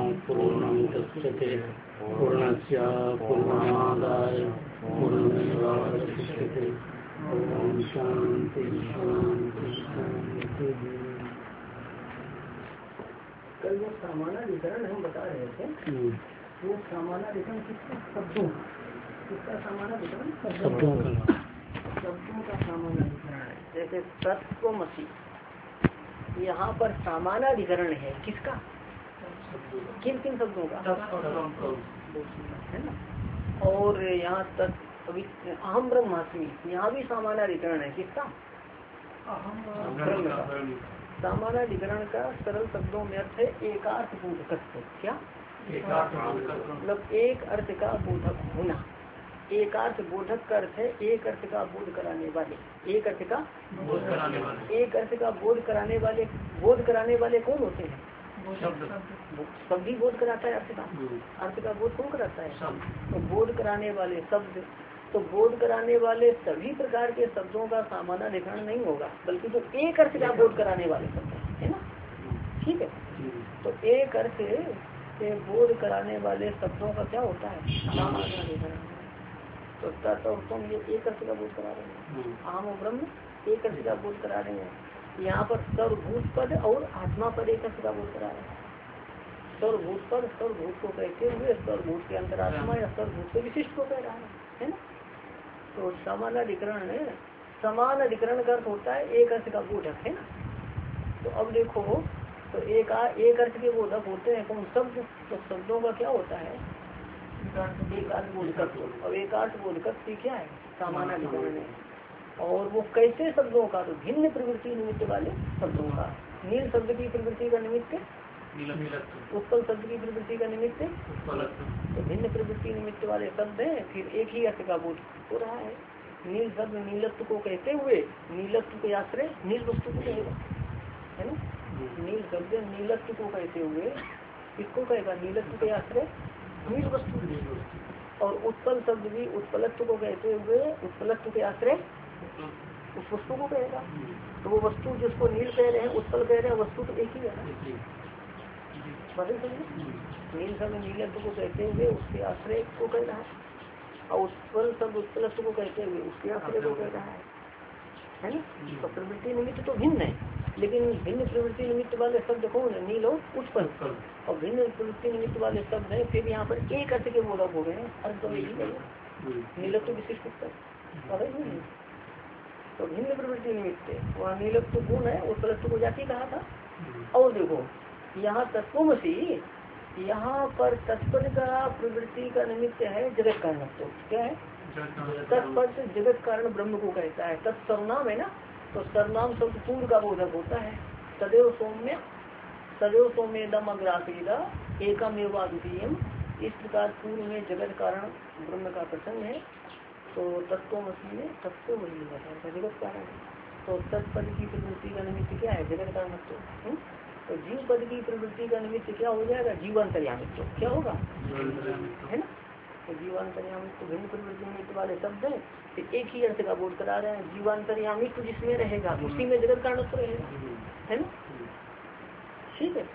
पूर्णमुदच्यते पूर्णस्य पूर्णमादाय पूर्णमेवावशिष्यते। ओम शांति शांति शांति। कल वो सामानाधिकरण हम बता रहे थे, वो सामानाधिकरण किसका? किसका सामानाधिकरण? शब्दों का सामानाधिकरण है। जैसे तत्वमसि, यहाँ पर सामानाधिकरण है किसका? किन किन शब्दों का? है ना। और यहाँ तक अहम ब्रह्मास्मि, यहाँ भी सामानाधिकरण है किसका? ब्रह्म का। सामानाधिकरण का सरल शब्दों में अर्थ है एकार्थ बोधकत्व। क्या? मतलब एक अर्थ का बोधक होना। एकार्थ बोधक का अर्थ है एक अर्थ का बोध कराने वाले। एक अर्थ का बोध कराने वाले। एक अर्थ का बोध कराने वाले। बोध कराने वाले कौन होते हैं? शब्द ही बोध कराता है अर्थ का। अर्थ का बोध कौन कराता है? तो बोध कराने वाले शब्द। तो बोध कराने वाले सभी प्रकार के शब्दों का सामानाधिकरण नहीं होगा, बल्कि जो एक अर्थ का बोध कराने वाले शब्द है ना। ठीक है। तो एक अर्थ से बोध कराने वाले शब्दों का क्या होता है? सामानाधिकरण। तो तुम ये एक अर्थ का बोध करा रहे हैं। आम और ब्रह्म एक अर्थ का बोध करा रहे हैं। यहाँ पर सर्वभूत पद और आत्मा पद एक अर्थ का बोध करा रहे हैं। सर्वभूत पद सर्वभूत को कहते हुए सर्वभूत के अंतरात्मा या सर्वभूत के विशिष्ट को कह रहा है ना। तो समानाधिकरण समान अधिकरण का अर्थ होता है एक अर्थ का बोधक, है ना। तो अब देखो, तो एक अर्थ के बोधक होते हैं कौन? शब्द। तो शब्दों का क्या होता है? एकार्थ बोधकत्व। और एकार्थ बोधकत्व क्या है? सामानाधिकरण है। और वो कैसे शब्दों का? तो भिन्न प्रवृत्ति निमित्त वाले शब्दों का। नील शब्द की प्रवृत्ति का निमित्त उत्पल शब्द की प्रवृत्ति का निमित्त तो भिन्न प्रवृत्ति निमित्त वाले शब्द हैं। फिर एक ही अर्थ का बोध हो रहा है। नील शब्द नीलत्व को कहते हुए नीलत्व के आश्रय नील वस्तु को कहेगा, है ना। नील शब्द नीलत्व को कहते हुए इसको कहेगा नीलत्व के आश्रय नील वस्तु। और उत्पल शब्द भी उत्पलत्व को कहते हुए उत्पलत्व के आश्रय उस वस्तु को कहेगा। तो वो वस्तु जिसको नील कह रहे हैं उत्पल कह रहे हैं, वस्तु तो एक ही है ना। नील शब्द नीलत्व को कहते हुए उसके आश्रय को कह रहा है, और उत्पल शब्द उत्पलत्व को कहते हुए उसके आश्रय को कह रहा है ना। तो प्रवृत्ति निमित्त तो भिन्न है, लेकिन भिन्न प्रवृत्ति निमित्त वाले शब्द कौन है? नील और उत्पल। और भिन्न प्रवृत्ति निमित्त वाले शब्द है। फिर यहाँ पर एक अर्थ के बोधक हो गए हैं। अर्थ तो यही है नीलत्व विशिष्ट उत्तर। तो भिन्न प्रवृत्ति निमित्त वहाँ नीलत्व गुण है, उत्पलत्व को जाति कहा था। और देखो यहाँ तत्वमसि, यहाँ पर तत्पद का प्रवृत्ति का निमित्त है जगत कारणत्व। क्या है? तत्पद जगत कारण ब्रह्म को कहता है। तत्सर्वनाम है ना। तो सर्वनाम शब्द पूर्व का बोधक होता है। सदैव सौम्यदम अग्रासीदा एकम एवं द्वितीयम। इस प्रकार पूर्व में जगत कारण ब्रह्म का प्रसंग है। तो तत्वमसि में तत्व वही है जगत कारण। तो तत्पद की प्रवृत्ति का निमित्त क्या है? जगत कारणत्व। तो जीव पद की प्रवृत्ति का निमित्त क्या हो जाएगा? जीवांतर्यामित्व। क्या होगा? है ना। तो जीवांतर्यामित्व भिन्न प्रवृत्ति निमित्त वाले शब्द है। तो एक ही अर्थ का बोध करा रहे हैं। जीवांतर्यामित्व जिसमें रहेगा उसी में जगत कारणत्व रहेगा, है ना। ठीक है।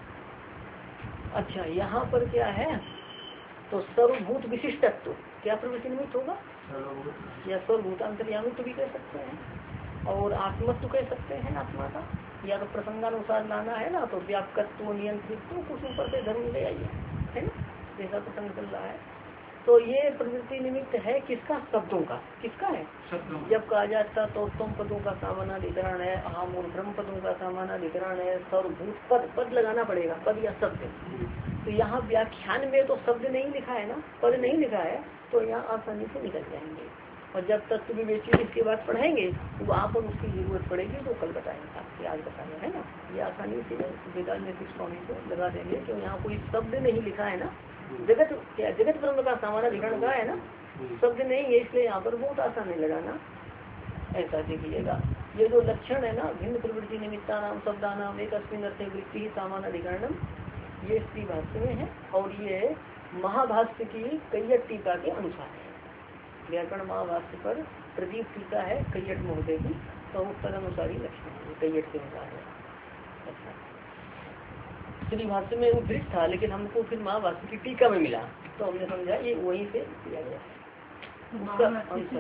अच्छा, यहाँ पर क्या है? तो सर्वभूत विशिष्टत्व क्या प्रवृत्ति निमित्त होगा? या सर्वभूतांतर्यामित्व भी कह सकते हैं, और आत्मत्व कह सकते हैं आत्मा का। या तो प्रसंगानुसार लाना है ना, तो व्यापकत्व नियंत्रित्व कुछ ऊपर से धर्म ले आइए, है ना, जैसा प्रसंग चल रहा है। तो ये प्रवृत्ति निमित्त है किसका? शब्दों का। किसका है? जब कहा जाता तो तुम पदों का सामानाधिकरण है, अहम और ब्रह्म पदों का सामानाधिकरण है, सर्वभूत पद लगाना पड़ेगा, पद या शब्द। तो यहाँ व्याख्यान में तो शब्द नहीं लिखा है ना, पद नहीं लिखा है, तो यहाँ आसानी से निकल जाएंगे। और जब तत्व विवेची इसके बाद पढ़ाएंगे तो वहाँ पर उसकी जरूरत पड़ेगी तो कल बताएंगे, आपसे आज बताएंगे, है ना। ये आसानी से वेदांत नैतिक स्वामी को लगा देंगे कि यहाँ कोई शब्द नहीं लिखा है ना। जगत क्या? जगत ब्रह्म का सामानाधिकरण का है ना, शब्द नहीं है, इसलिए यहाँ पर बहुत आसान है लगाना। ऐसा देखिएगा, ये जो लक्षण है ना, भिन्न प्रवृत्ति निमित्ता नाम शब्दा नाम एक अस्मिन् अर्थे वृत्ति ही सामानाधिकरणम, ये श्री भाष्य में है। और ये महाभाष्य की कैयट टीका के अनुसार है। व्याकरण महाभाष्य पर प्रदीप टीका है कैयट महोदय की, तो उत्तर अनुसारी लक्षण है कैयट के अनुसार है। अच्छा। श्री भाष्य में उद्धृत था, लेकिन हमको फिर महाभाष्य की टीका में मिला, तो हमने समझा ये वहीं से किया गया है। उसका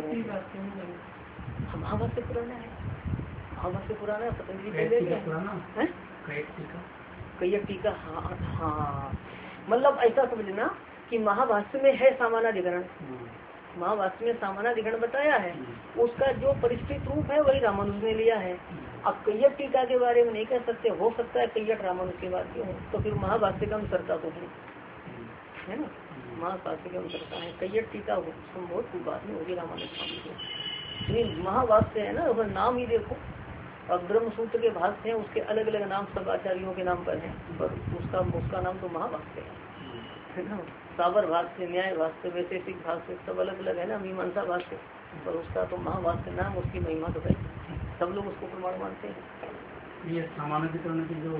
महाभाष्य पुराना है, महाभाष्य पुराना है, पतंजलि कैयक टीका। हाँ, मतलब ऐसा समझना कि महाभाष्य में है सामानाधिकरण, महाभाष्य में सामानाधिकरण बताया है, उसका जो परिष्कृत रूप है वही रामानुज ने लिया है। अब कैयक टीका के बारे में नहीं कह सकते, हो सकता है कैयक रामानुज के बाद क्यों हो, तो फिर महाभाष्य का अनुसरता तो है ना, महाभाष्य का अनुसरता है। कैयक टीका संभव की बात नहीं होगी रामानुज स्वामी को। महाभाष्य है ना, उसका नाम ही देखो, अब ब्रह्म सूत्र के भाष्य हैं, उसके अलग अलग नाम सब आचार्यों के नाम पर है, पर उसका नाम तो महाभाष्य है ना। साबर भाष्य, न्याय भाष्य, वैशेषिक भाष्य सब अलग अलग है ना, मीमांसा भाष्य, पर उसका तो महाभाष्य नाम, उसकी महिमा तो है, सब लोग उसको प्रमाण मानते हैं। ये सामान्यीकरण की जो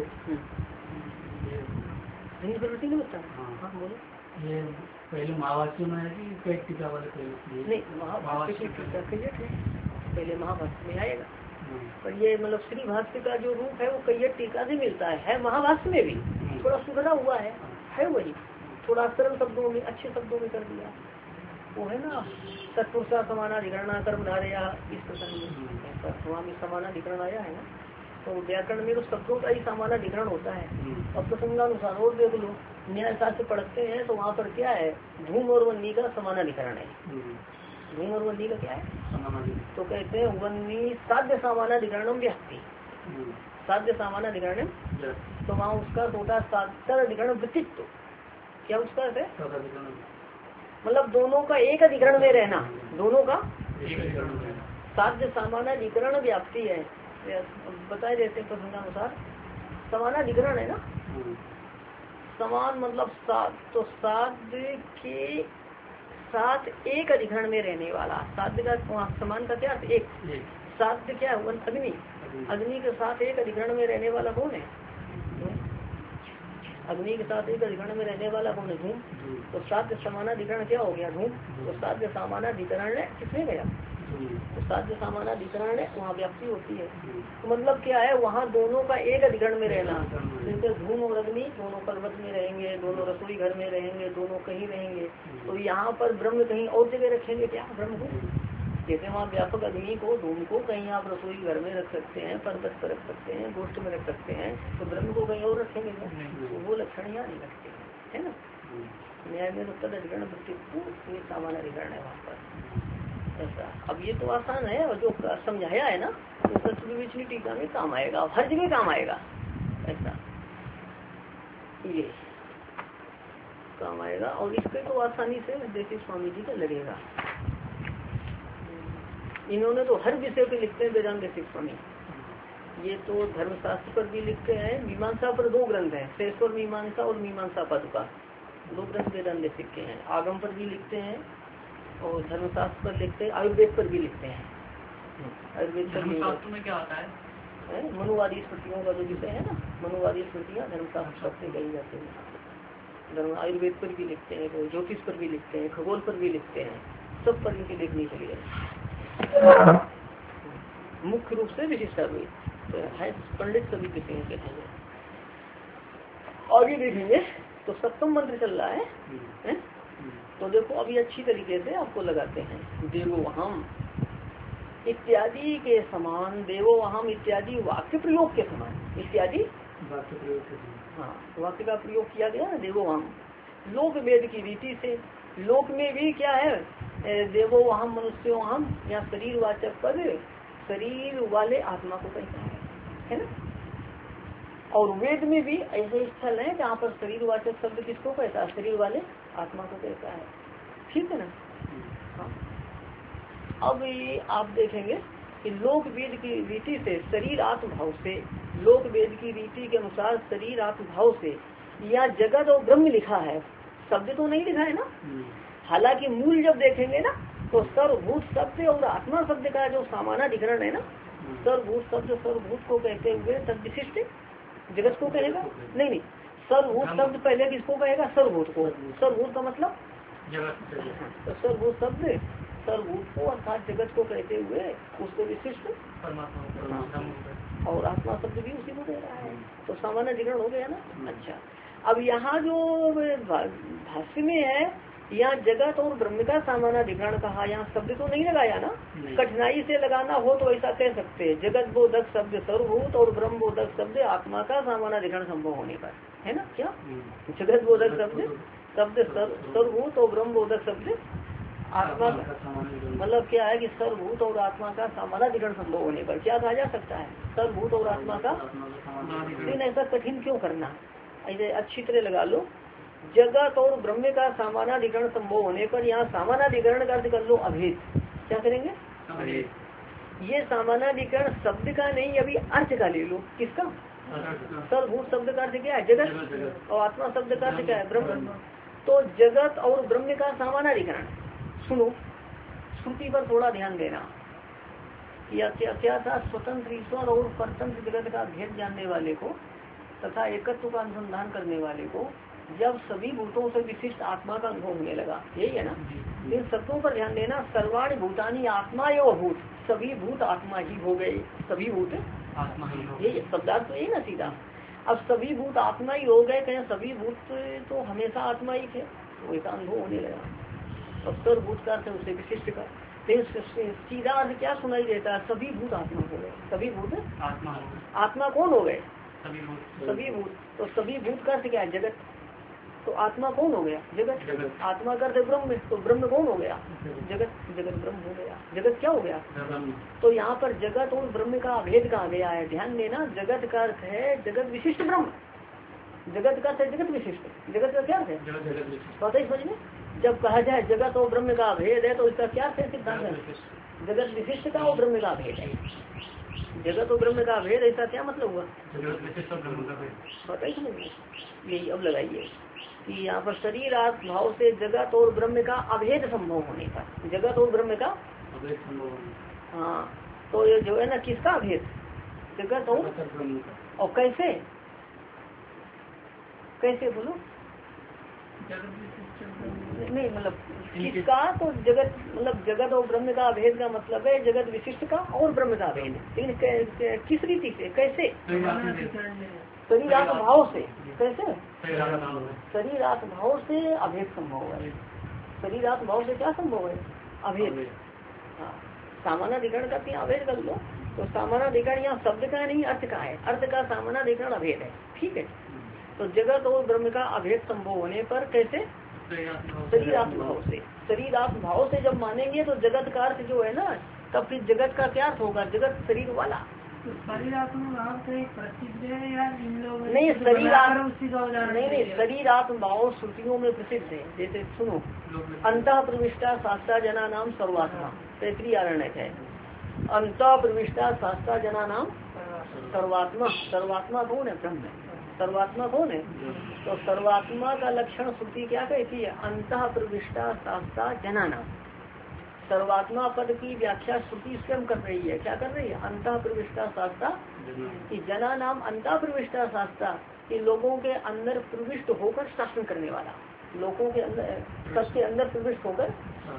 प्रवृत्ति नहीं होता। हाँ बोलो। ये पहले महाभाष्य में है कि कई टीका वाले पहले? नहीं, महाभाष्य की टीका कैयक है, पहले महाभाष्य में आएगा, पर ये मतलब श्री भाष्य का जो रूप है वो कैयक टीका से मिलता है महाभाष्य में भी थोड़ा सुधरा हुआ है वही, थोड़ा सरल शब्दों में, अच्छे शब्दों में कर दिया, वो है ना सत्पुरुषा समानाधिकरण कर्म धारया, इस प्रकार वहाँ में समानाधिकरण आया है ना। तो व्याकरण में तो शब्दों का ही समानाधिकरण होता है। अब प्रसंगानुसार और देख लो, न्याय शास्त्र पढ़ते हैं तो वहाँ पर क्या है, धूम और वन्नी का समानाधिकरण है। धूम और वन्नी का क्या है, तो कहते हैं वन्नी साध्य सामानाधिकरणम व्याप्ति, साध्य सामानाधिकरण, तो वहाँ उसका छोटा साध्य अधिकरण वृत्तित्व, क्या उसका है, मतलब दोनों का एक अधिकरण में रहना, दोनों का साध्य सामानाधिकरण व्याप्ति है, बताए देते हैं प्रसंगानुसार। समानाधिकरण है ना, समान मतलब तो साध्य के साथ एक अधिकरण में रहने वाला, साध्य का समान का क्या एक, साध्य क्या है, अग्नि, अग्नि के साथ एक अधिकरण में रहने वाला कौन है, अग्नि के साथ एक अधिकरण में रहने वाला कौन है, धूम। तो साध्य समानाधिकरण क्या हो गया, धूम। तो साध्य समानाधिकरण किसमें गया, तो साध्य सामानाधिकरण है, वहाँ व्याप्ति होती है। तो मतलब क्या है, वहाँ दोनों का एक अधिकरण में रहना, जैसे धूम और अग्नि दोनों पर्वत में रहेंगे, दोनों रसोई घर में रहेंगे, दोनों कहीं रहेंगे, तो यहाँ पर ब्रह्म कहीं और जगह रखेंगे क्या, ब्रह्म को, जैसे वहाँ व्यापक अग्नि को, धूम को कहीं आप रसोई घर में रख सकते हैं, पर्वत पर रख सकते हैं, गोष्ठ में रख सकते हैं, तो ब्रह्म को कहीं और रखेंगे क्या, तो वो लक्षण यहाँ नहीं रखते है ना। न्याय में तो तद अधिकरण वृत्तित्व, ये सामान्य अधिकरण है वहाँ पर ऐसा। अब ये तो आसान है, और जो समझाया है ना तो सत्सुविचनी टीका में काम आएगा, हर जगह काम आएगा, ऐसा ये काम आएगा। और इसके तो आसानी से देसी स्वामी जी का लगेगा, इन्होंने तो हर विषय पे लिखते हैं वेदांत देसी स्वामी। ये तो धर्मशास्त्र पर भी लिखते हैं, मीमांसा पर 2 ग्रंथ हैं, शेषवर मीमांसा और मीमांसा पादुका, 2 ग्रंथ वेदांत देशिक के हैं। आगम पर भी लिखते हैं और धर्मशास्त्र पर लिखते हैं, आयुर्वेद पर भी लिखते हैं। आयुर्वेद पर में क्या आता है, मनुवादी स्मृतियों का जो विषय है ना, मनुवादी स्मृतियाँ धर्मशास्त्र से कही जाती है। आयुर्वेद पर भी लिखते हैं, तो ज्योतिष पर भी लिखते हैं, खगोल पर भी लिखते हैं, सब पर इनकी लिखनी चाहिए। मुख्य रूप से विशिष्टाद्वैत तो है, पंडित सभी किसी के हैं। आगे देखेंगे तो 7वां मंत्र चल रहा है? तो देखो अभी अच्छी तरीके से आपको लगाते हैं, देवोहम इत्यादि के समान, देवोहम इत्यादि वाक्य प्रयोग के समान, इत्यादि वाक्य प्रयोग के समान, हाँ वाक्य का प्रयोग किया गया ना देवोहम, लोक वेद की रीति से। लोक में भी क्या है, देवोहम मनुष्योहम, या शरीर वाचक पद शरीर वाले आत्मा को कहता है ना। और वेद में भी ऐसे स्थल है जहाँ पर शरीर वाचक शब्द किसको कहता है, शरीर वाले आत्मा को कहता है, ठीक है ना। हाँ अब ये आप देखेंगे कि लोक वेद की रीति से शरीर आत्म भाव से, लोक वेद की रीति के अनुसार शरीर आत्म भाव से, या जगत और ब्रह्म लिखा है, शब्द तो नहीं लिखा है ना। हालांकि मूल जब देखेंगे ना तो सर्वभूत शब्द और आत्मा शब्द का जो सामानाधिकरण है ना, सर्वभूत शब्द सर्वभूत को कहते हुए तद विशिष्ट जगत को कहेगा, नहीं सर्वभूत शब्द पहले किसको कहेगा, सर्वभूत को। सर्वभूत का मतलब तो सर्वभूत शब्द सर्वभूत को अर्थात जगत को कहते हुए उसको विशिष्ट और आत्मा शब्द भी उसी को दे रहा है, तो सामान्य अधिकरण हो गया ना। अच्छा, अब यहाँ जो भाष्य में है, यहाँ जगत और ब्रह्म का सामान्य अधिकरण कहा, यहाँ शब्द तो नहीं लगाया ना, कठिनाई से लगाना हो तो ऐसा कह सकते हैं, जगत बोधक शब्द सर्वभूत और ब्रह्म बोधक शब्द आत्मा का सामान्य अधिकरण संभव होने पर, है ना। क्या जगत बोधक शब्द सर्वभूत और ब्रह्म बोधक शब्द आत्मा का, मतलब क्या है कि सर्वभूत और आत्मा का सामान्य अधिकरण संभव होने पर क्या कहा जा सकता है, सर्वभूत और आत्मा का। लेकिन ऐसा कठिन क्यों करना, ऐसे अच्छी तरह लगा लो, जगत और ब्रह्म का सामानाधिकरण संभव होने पर यहाँ सामानाधिकरण का अर्थ कर लो अभेद। क्या करेंगे, ये सामानाधिकरण शब्द का नहीं, अभी अर्थ का ले लो। किसका, सर्वभूत शब्द का अर्थ क्या है, जगत, और आत्मा शब्द का अर्थ क्या है, ब्रह्म। तो जगत और ब्रह्म का सामानाधिकरण, सुनो श्रुति पर थोड़ा ध्यान देना। या क्या था, स्वतंत्र ईश्वर और परतंत्र जगत का भेद जानने वाले को तथा एकत्व का अनुसंधान करने वाले को जब सभी भूतों से विशिष्ट आत्मा का अनुभव होने लगा, यही है ना। इन शब्दों पर ध्यान देना, सर्वाणि भूतानी आत्मा एवं भूत, सभी भूत आत्मा ही हो गए, सभी भूत आत्मा ही हो, ये शब्दार्थ तो यही ना सीधा। अब सभी भूत आत्मा ही हो गए, कहें सभी भूत तो हमेशा आत्मा ही थे, तो ऐसा अनुभव होने लगा। अब सर्वभूत का अर्थ उसे विशिष्ट का, लेकिन सीधा अर्थ क्या सुनाई देता है, सभी भूत आत्मा हो गए, सभी भूत आत्मा, आत्मा कौन हो गए, सभी भूत। तो सभी भूत का अर्थ क्या है, जगत। तो आत्मा कौन हो गया, जगत। आत्मा का अर्थ ब्रह्म, तो ब्रह्म कौन हो गया, जगत। जगत ब्रह्म हो गया, जगत क्या हो गया। तो यहाँ पर जगत और ब्रह्म का अभेद कहा गया है, ध्यान देना। जगत का अर्थ है जगत विशिष्ट ब्रह्म, जगत का अर्थ है जगत विशिष्ट। जगत का क्या अर्थ है, पता ही समझ में। जब कहा जाए जगत और ब्रह्म का अभेद है तो इसका क्या अर्थ है, सिद्धांत है जगत विशिष्ट का और ब्रह्म का अभेद है। जगत और ब्रह्म का अभेद, ऐसा क्या मतलब हुआ, पता ही समझ में। यही अब लगाइए कि यहाँ पर शरीर आत्म भाव से जगत और ब्रह्म का अभेद संभव होने पर, जगत और ब्रह्म का अभेद संभव, हाँ, तो ये जो है ना, किसका अभेद, जगत और ब्रह्म का। और कैसे, कैसे बोलो, नहीं मतलब किसका, तो जगत, मतलब जगत और ब्रह्म का अभेद का मतलब है जगत विशिष्ट का और ब्रह्म का अभेद। लेकिन किस रीति से, कैसे, शरीरात्म भाव से, कैसे, शरीरात्म भाव से अभेद संभव है। शरीरात्म भाव से क्या संभव है, अभेद। हाँ, सामानाधिकरण का यहाँ अभेद कर लो, तो सामानाधिकरण यहाँ शब्द का नहीं अर्थ का है, अर्थ का सामानाधिकरण अभेद है, ठीक है। तो जगत और ब्रह्म का अभेद संभव होने पर कैसे, शरीरात्म भाव से। शरीरात्म भाव से जब मानेंगे तो जगत का अर्थ जो है ना, तब फिर जगत का क्या अर्थ होगा, जगत शरीर वाला। शरीरात्म भाव से प्रसिद्ध है या इन लोगों नहीं, नहीं शरीरात्म भाव श्रुतियों में प्रसिद्ध है। जैसे सुनो, अंतः प्रविष्टा शास्त्रा जना नाम सर्वात्मा, तैतरीय आरण्यक है। अंतः प्रविष्टा शास्त्रा जना नाम सर्वात्मा, सर्वात्मा कौन है, ब्रह्म। सर्वात्मा कौन है, तो सर्वात्मा का लक्षण श्रुति क्या कहती है, अंतः प्रविष्टा शास्त्रा जना नाम। सर्वात्मा पद की व्याख्या श्रुति स्वयं कर रही है, क्या कर रही है, अंतः प्रविष्टा शास्त्रा, कि जना नाम अंतः प्रविष्टा शास्त्रा, कि लोगों के अंदर प्रविष्ट होकर शासन करने वाला, लोगों के अंदर, सबके अंदर प्रविष्ट होकर।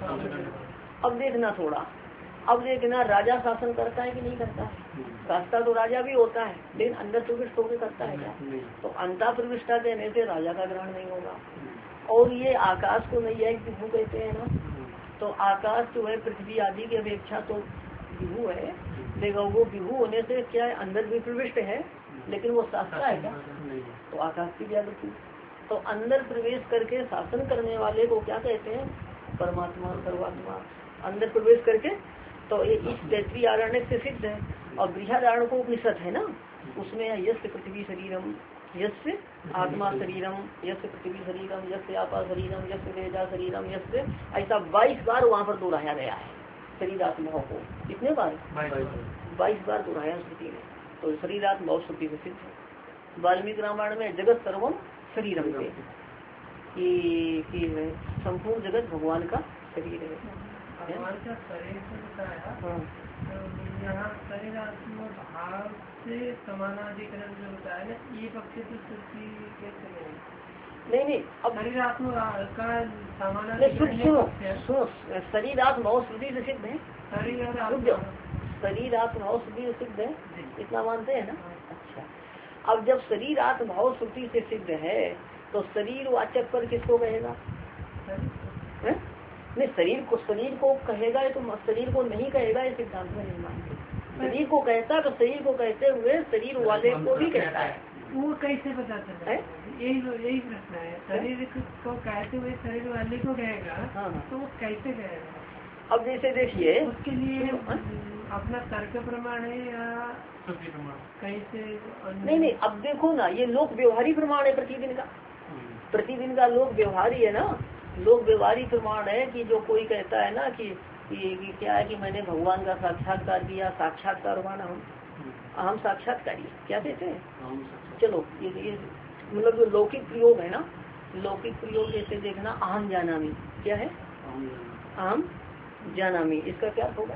अब देखना थोड़ा, अब देखना राजा शासन करता है कि नहीं करता है, शास्त्रा तो राजा भी होता है, लेकिन अंदर प्रविष्ट होकर करता है क्या, तो अंतः प्रविष्टा कहने से राजा का ग्रहण नहीं होगा। और ये आकाश को नहीं है विभू कहते हैं ना, तो आकाश जो है पृथ्वी आदि की अपेक्षा तो विभू है, लेकिन वो विभू होने से क्या है, अंदर भी प्रविष्ट है, लेकिन वो शास्त्रा है क्या, तो आकाश की व्यावृत्ति। तो अंदर प्रवेश करके शासन करने वाले को क्या कहते हैं, परमात्मा, सर्वात्मा। अंदर प्रवेश करके, तो ये इस तैतरीय आरण्य से सिद्ध है। और बृहदारण्य को उपनिषद है ना, उसमें यस्य पृथ्वी शरीरम, यस्य आत्मा शरीरम, यस्य पृथ्वी शरीरम, यस्य आपा शरीरम, यस्य तेजा शरीरम, यस्य, ऐसा 22 बार वहाँ पर दोहराया गया है शरीरात्मा को। कितने बार, 22 बार दोहराया श्रुति में। तो शरीरात्मा बहुत श्रुति प्रसिद्ध है। वाल्मीकि रामायण में जगत सर्वम शरीरम से, कि संपूर्ण जगत भगवान का शरीर है। भगवान का शरीर से बताया, तो यहाँ शरीरात्मा भाव से समानाधिकरण जो बताया ना, ये पक्ष तो श्रुति कैसे नहीं, अब शरीरात्मा का समानाधिकरण, सुनो, शरीरात्मा बहुत श्रुति से सिद्ध है। शरीरात्म भाव श्रुति से सिद्ध है, इतना मानते हैं ना। अच्छा, अब जब शरीरात्म भाव श्रुति से सिद्ध है तो शरीर वाचक पर किसको कहेगा? नहीं, शरीर को कहेगा ये तो शरीर को नहीं कहेगा, ये सिद्धांत में नहीं मानते। शरीर को कहता तो शरीर को कहते हुए शरीर वाले को भी कहता है। वो कैसे पता चलता है? यही प्रश्न है। शरीर को कहते हुए शरीर वाले को कहेगा। हाँ। तो वो कैसे कहेगा? अब जैसे देखिए उसके लिए अपना तर्क प्रमाण है या कैसे? नहीं, अब देखो ना, ये लोक व्यवहारी प्रमाण है प्रतिदिन का लोक व्यवहारी है ना। लोक व्यवहारी प्रमाण है कि जो कोई कहता है ना कि क्या है कि मैंने भगवान का साक्षात्कार किया, साक्षात्कार माना हम साक्षात्कारी, क्या कहते हैं? चलो ये मतलब जो लौकिक प्रयोग है ना, लौकिक प्रयोग जैसे देखना, अहम जानामि, क्या है? अहम जानामि, इसका क्या होगा?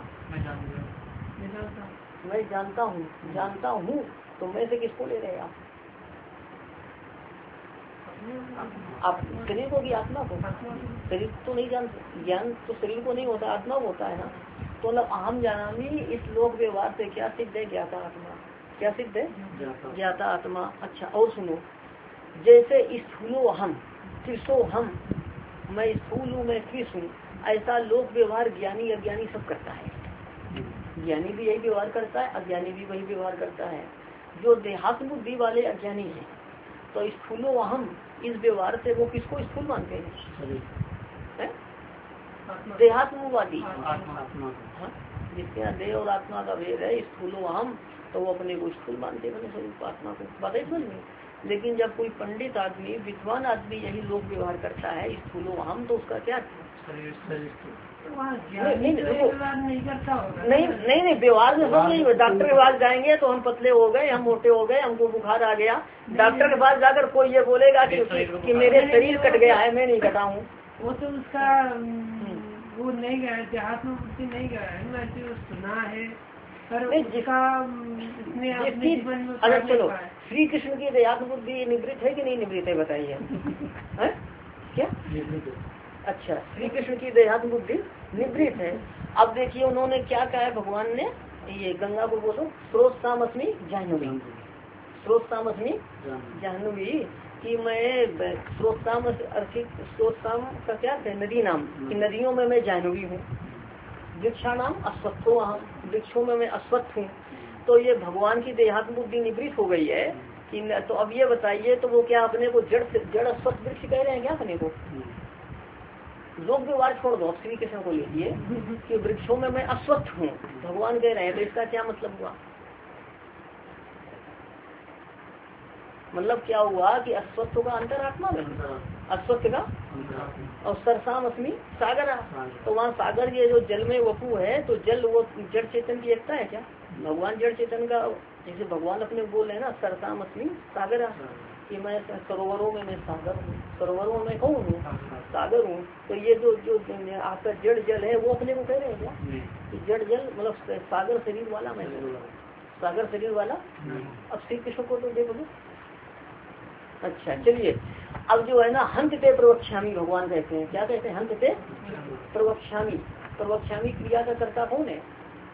मैं जानता हूँ। तो मैं से किसको ले रहे आप शरीर को भी आत्मा को? शरीर तो नहीं जानते, ज्ञान तो शरीर को नहीं होता, आत्मा को होता है ना। तो मतलब अहम जानामि इस लोक व्यवहार से क्या सिद्ध है? ज्ञाता आत्मा। क्या सिद्ध है? ज्ञाता आत्मा। अच्छा, और सुनो, जैसे स्थूलो हम, त्रिशो हम, मैं स्थूल हूँ, मैं त्रिश हूँ, ऐसा लोक व्यवहार ज्ञानी अज्ञानी सब करता है। ज्ञानी भी यही व्यवहार करता है, अज्ञानी भी वही व्यवहार करता है। जो देहात्म बुद्धि वाले अज्ञानी है तो स्थूलो हम इस व्यवहार से वो किसको स्थूल मानते हैं? देहात्मवादी, जिसके यहाँ देह और आत्मा का भेद है, स्थूलो हम, तो वो अपने को स्थूल मानते हैं, स्वरूप आत्मा को। बात है समझ में? लेकिन जब कोई पंडित आदमी, विद्वान आदमी यही लोक व्यवहार करता है स्थूलो हम, तो उसका क्या नहीं व्यवहार में सब नहीं। डॉक्टर के पास जाएंगे तो हम पतले हो गए, हम मोटे हो गए, हमको बुखार आ गया, डॉक्टर के पास जाकर कोई ये बोलेगा कि मेरे शरीर कट गया है, मैं नहीं कटा हूँ। वो तो उसका वो नहीं गया, देहात्म बुद्धि नहीं गया है, मैं सुना है जिसका अरे चलो, श्री कृष्ण की देहात्म बुद्धि निवृत्त है कि नहीं निवृत्त है बताइए? क्या? अच्छा, श्री कृष्ण की देहात्म बुद्धि निवृत्त है। अब देखिए उन्होंने क्या कहा है भगवान ने, ये गंगा को बोलो स्रोत सामस्मी जाह्नवी, स्रोत सामस्मी जाह्नवी, कि मैं स्रोत साम का क्या है? नदी नाम, कि नदियों में मैं जाह्नवी हूँ। वृक्षा नाम अश्वत्थो अहम, वृक्षों में मैं अश्वत्थ हूँ। तो ये भगवान की देहात्म बुद्धि निवृत्त हो गई है कि तो अब ये बताइए, तो वो क्या अपने को जड़ अश्वत्थ वृक्ष कह रहे हैं क्या अपने को? लोक व्यवहार छोड़ दो, श्री कृष्ण को लीजिए कि वृक्षों में मैं अश्वत्थ हूँ, भगवान कह रहे हैं, तो इसका क्या मतलब हुआ? मतलब क्या हुआ कि अश्वत्थ का अंतरात्मा में, अश्वत्थ का, और सरसाम अस्मी सागर, तो वहाँ सागर ये जो जल में वपु है, तो जल वो जड़ चेतन की एकता है क्या? भगवान जड़ चेतन का, जैसे भगवान अपने बोल है ना, सरसाम अस्मी सागर, कि मैं सरोवरों में मैं सागर हूँ, सरोवरों में कौन हूँ? सागर हूँ। तो ये जो आपका जड़ जल है वो अपने को कह रहे हैं क्या कि जड़ जल मतलब सागर शरीर वाला मैं, सागर शरीर वाला? अब श्री कृष्ण को तो देखो। अच्छा चलिए, अब जो है ना, हंत ते प्रवक्ष्यामी भगवान कहते हैं, क्या कहते हैं? हंत ते प्रवक्ष्यामी। प्रवक्ष्यामी क्रिया का कर्ता कौन है?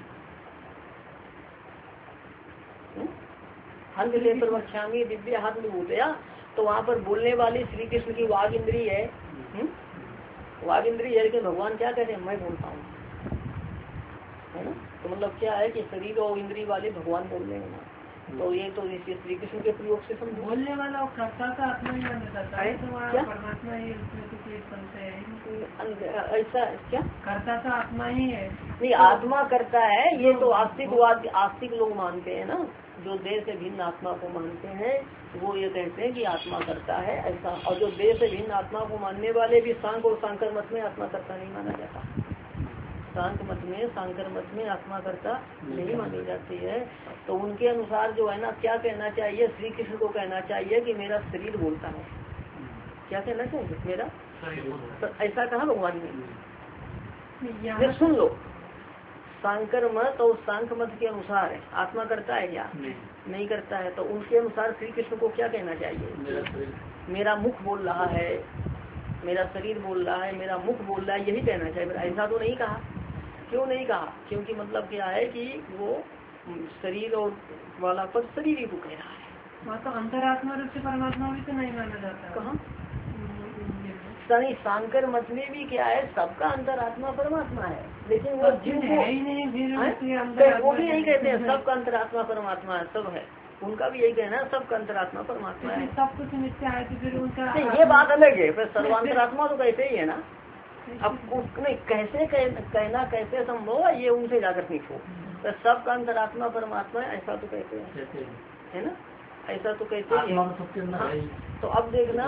हंत ते प्रवक्ष्यामी दिव्य हाथ में भूतया, तो वहाँ पर बोलने वाली श्री कृष्ण की वाग इंद्री है, वाग इंद्री है, लेकिन भगवान क्या कहते हैं? मैं बोलता हूँ, है ना। तो मतलब क्या है कि शरीर और इंद्री वाले भगवान बोल रहे हैं ना, तो ये तो इसी श्री कृष्ण के प्रयोग से समझो। बोलने वाला और कर्ता का आत्मा ही माना जाता है, तो वहाँ परमात्मा ही उसमें तो कोई संशय है? ऐसा क्या? कर्ता का आत्मा ही है? नहीं, आत्मा करता है, ये तो आस्तिक लोग मानते हैं ना, जो देह से भिन्न आत्मा को मानते हैं, वो ये कहते हैं कि आत्मा करता है ऐसा। और जो देह से भिन्न आत्मा को मानने वाले भी सांख और सांकर मत में आत्मा करता नहीं माना जाता। सांख मत में, सांकर मत में आत्मा करता नहीं मानी जाती है। तो उनके अनुसार जो है ना, क्या कहना चाहिए? श्री कृष्ण को कहना चाहिए कि मेरा शरीर बोलता है। क्या कहना चाहिए? मेरा तो ऐसा कहा भगवान ने। सुन लो, सांकर मत और सांख मत के अनुसार आत्मा करता है क्या? नहीं करता है। तो उनके अनुसार श्री कृष्ण को क्या कहना चाहिए? मेरा मुख बोल रहा है, मेरा शरीर बोल रहा है, मेरा मुख बोल रहा है, यही कहना चाहिए। ऐसा तो नहीं कहा। क्यों नहीं कहा? क्योंकि मतलब क्या है कि वो शरीर और वाला पद शरीर ही को कह रहा है। वहाँ तो अंतरात्मा रूप से परमात्मा भी तो नहीं माना जाता। कहाँ? नहीं, शांकर मत में भी क्या है, सबका अंतरात्मा परमात्मा है, लेकिन वो जिनको है ही नहीं फिर वो भी यही कहते हैं सबका अंतरात्मा परमात्मा है, सब है, उनका भी यही कहना है सबका अंतरात्मा परमात्मा है। सब कुछ मिथ्या है तो फिर उनका ये बात अलग है, फिर सर्वांतरात्मा तो कहते ही है ना। अब नहीं कैसे कहना कैसे संभव है, ये उनसे जाकर पूछो। तो सबका अंतरात्मा परमात्मा है ऐसा तो कहते हैं, है ना, ऐसा तो कहते हैं। हाँ, तो अब देखना,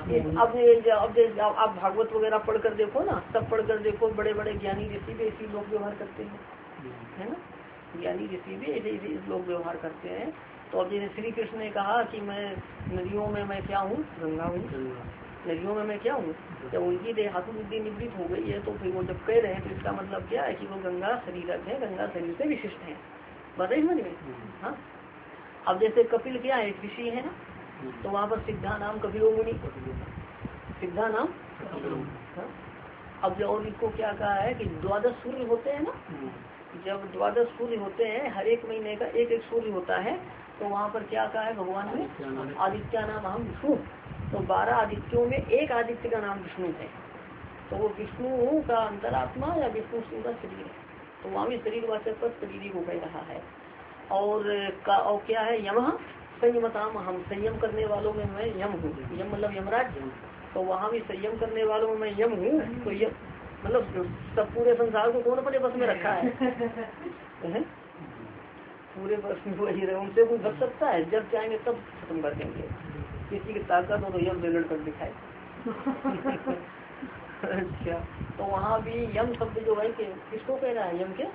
अब आप भागवत वगैरह पढ़कर देखो ना, सब पढ़कर देखो, बड़े बड़े ज्ञानी ऋषि भी ऐसे लोग व्यवहार करते हैं, है ना, ज्ञानी ऋषि भी ऐसे लोग व्यवहार करते हैं। तो अब जैसे श्री कृष्ण ने कहा कि मैं नदियों में मैं क्या हूँ, गंगा हूँ, नदियों में मैं क्या हूँ, जब उनकी देहातु बुद्धि निवृत्त हो गई है तो फिर वो जब कह रहे हैं तो इसका मतलब क्या है कि वो गंगा शरीरक है, गंगा शरीर से विशिष्ट है, बताइए समझ में। हाँ, अब जैसे कपिल क्या है, ऋषि है ना, तो वहाँ पर सिद्धा नाम कपिलो मुनि, सिद्धा नाम। हाँ, अब और इनको क्या कहा है कि 12 सूर्य होते हैं ना, जब 12 सूर्य होते हैं, हर एक महीने का एक एक सूर्य होता है, तो वहाँ पर क्या कहा है भगवान ने, आदित्य नाम हम विष्णु, तो 12 आदित्यों में एक आदित्य का नाम विष्णु है, तो वो विष्णु का अंतरात्मा या विष्णु का शरीर है, तो वहाँ भी शरीर वाचक पर शरीर को कह रहा है। और क्या है, यम संयमताम, हम संयम करने वालों में मैं यम हूँ, यम मतलब यमराज, तो वहाँ भी संयम करने वालों में मैं यम हूँ, तो यम मतलब सब पूरे संसार को कौन अपने बस में रखा है, पूरे बस में वही रहे, उनसे कोई बच सकता है, जब चाहेंगे तब खत्म कर देंगे, किसी की ताकत हो तो यम बिगड़ कर दिखाए। अच्छा, तो वहाँ भी यम शब्द जो है किसको कह रहा है, यम के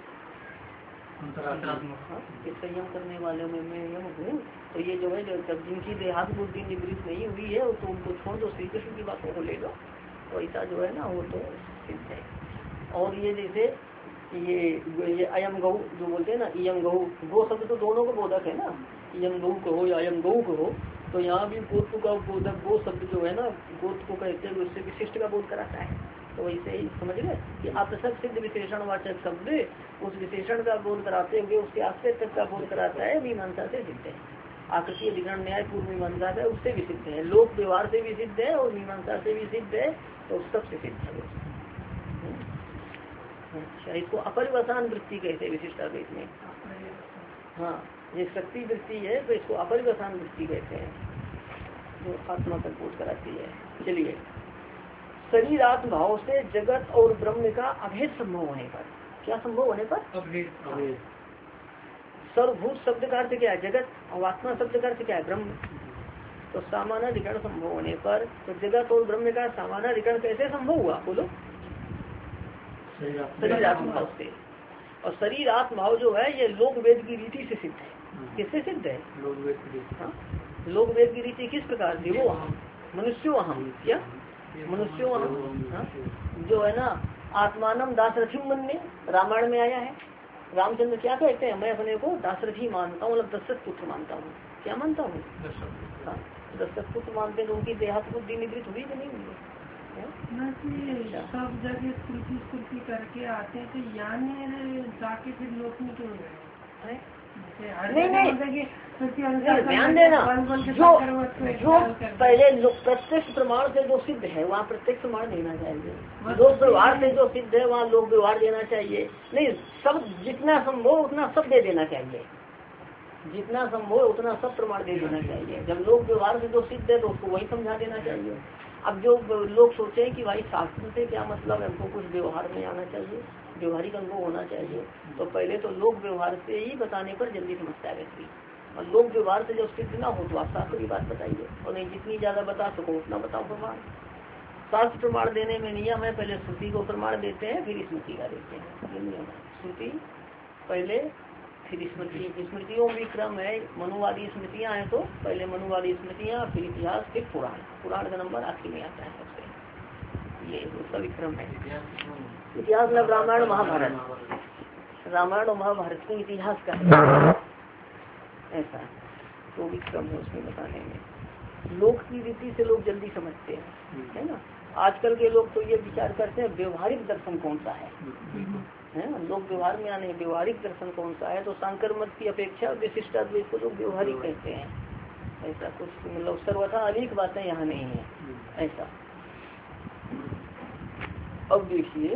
संयम करने वाले में मैं यम हूँ, तो ये जो है जब जिनकी देहात बुद्धि निवृत्त नहीं हुई है तो उनको छोड़ दो, श्री कृष्ण की बातों को ले लो, तो ऐसा जो है ना वो तो सिद्ध है। और ये जैसे ये अयम गौ जो बोलते हैं ना, इयम गौ, गो शब्द तो दोनों को बोधक है ना, इयम गौ कहो या अयम गौ कहो, तो यहाँ भी गोत्र का बोधक गो शब्द जो है ना, गोत्र को कहते हैं, उससे विशिष्ट का बोध कराता है, तो वैसे ही समझ गए कि आत्मसत सिद्ध विशेषण वाचक शब्द उस विशेषण का बोध कराते हुए उसके आश्रय तक का बोध कराता है, मीमांसा से सिद्ध है, आकृति अधिकरण न्याय पूर्व मीमांसा है उससे भी सिद्ध है, लोक व्यवहार से भी सिद्ध है और मीमांसा से भी सिद्ध है, तो सबसे सिद्ध है। अच्छा, इसको अपरिवसान वृत्ति कहते हैं विशिष्टाद्वैत में। हाँ, ये शक्ति वृत्ति है तो इसको अपरिवसान वृत्ति कहते हैं, जो आत्मा तक बोध कराती है। चलिए, शरीरात्म भाव से जगत और ब्रह्म का अभेद संभव होने पर, क्या संभव होने पर, अभेद। सर्वभूत शब्द का अर्थ क्या है, जगत, और आत्मा शब्द का अर्थ क्या है, ब्रह्म, तो सामानाधिकरण संभव होने पर, तो जगत और ब्रह्म का सामानाधिकरण कैसे संभव हुआ, बोलो, शरीरात्म भाव से। और शरीरात्म भाव जो है ये लोक वेद की रीति से सिद्ध है, किससे सिद्ध है, लोक वेद की रीति किस प्रकार थी, वो मनुष्यो अहम, क्या मनुष्यो अहम जो है ना, आत्मानम दासरथी मन में रामायण में आया है, रामचंद्र क्या कहते हैं, मैं अपने को दासरथी मानता हूँ, मतलब दशरथ पुत्र मानता हूँ, क्या मानता हूँ, दशरथ पुत्र मानते हैं, तो उनकी देहात बुद्धि निवृत्त हुई कि नहीं हुई, सब जगह स्तुति करके आते हैं, तो यानी जाके फिर लोक में क्यों गए, नहीं, ध्यान देना, जो पहले प्रत्यक्ष प्रमाण से जो सिद्ध है वहाँ प्रत्यक्ष प्रमाण देना चाहिए, लोक व्यवहार से जो सिद्ध है वहाँ लोक व्यवहार देना चाहिए, नहीं सब जितना संभव उतना सब दे देना चाहिए, जितना संभव उतना सब प्रमाण दे देना चाहिए। जब लोक व्यवहार से जो सिद्ध है तो उसको वही समझा देना चाहिए। अब जो लोग सोचे कि भाई शास्त्र से क्या मतलब है, हमको कुछ व्यवहार में आना चाहिए, व्यवहारिक अनुभव होना चाहिए, तो पहले तो लोक व्यवहार से ही बताने पर जल्दी समझता है व्यक्ति, और लोक व्यवहार से जब सिद्ध ना हो तो आप शास्त्र की बात बताइए, और नहीं जितनी ज्यादा बता सको उतना बताओ प्रमाण। शास्त्र प्रमाण देने में नियम है, पहले श्रुति को प्रमाण देते हैं फिर स्मृति का देते हैं, ये नियम है, श्रुति पहले फिर स्मृति, स्मृतियों भी क्रम है, मनुवादी स्मृतियाँ हैं तो पहले मनुवादी स्मृतियाँ, फिर इतिहास, फिर पुराण, पुराण का नंबर आखिर में आता है सबसे, ये उसका भी क्रम है। इतिहास में रामायण महाभारत, रामायण और महाभारत को इतिहास का है, ऐसा तो भी क्रम है उसमें बताने में। लोक की रीति से लोग जल्दी समझते हैं, है ना। आजकल के लोग तो ये विचार करते हैं व्यवहारिक दर्शन कौन सा है, है ना। लोग व्यवहार में आने व्यवहारिक दर्शन कौन सा है, तो सांकर मत की अपेक्षा विशिष्टाद्वैत को लोग व्यवहारिक कहते हैं। ऐसा कुछ मतलब सर्वथा अधिक बातें यहाँ नहीं है ऐसा। अब देखिए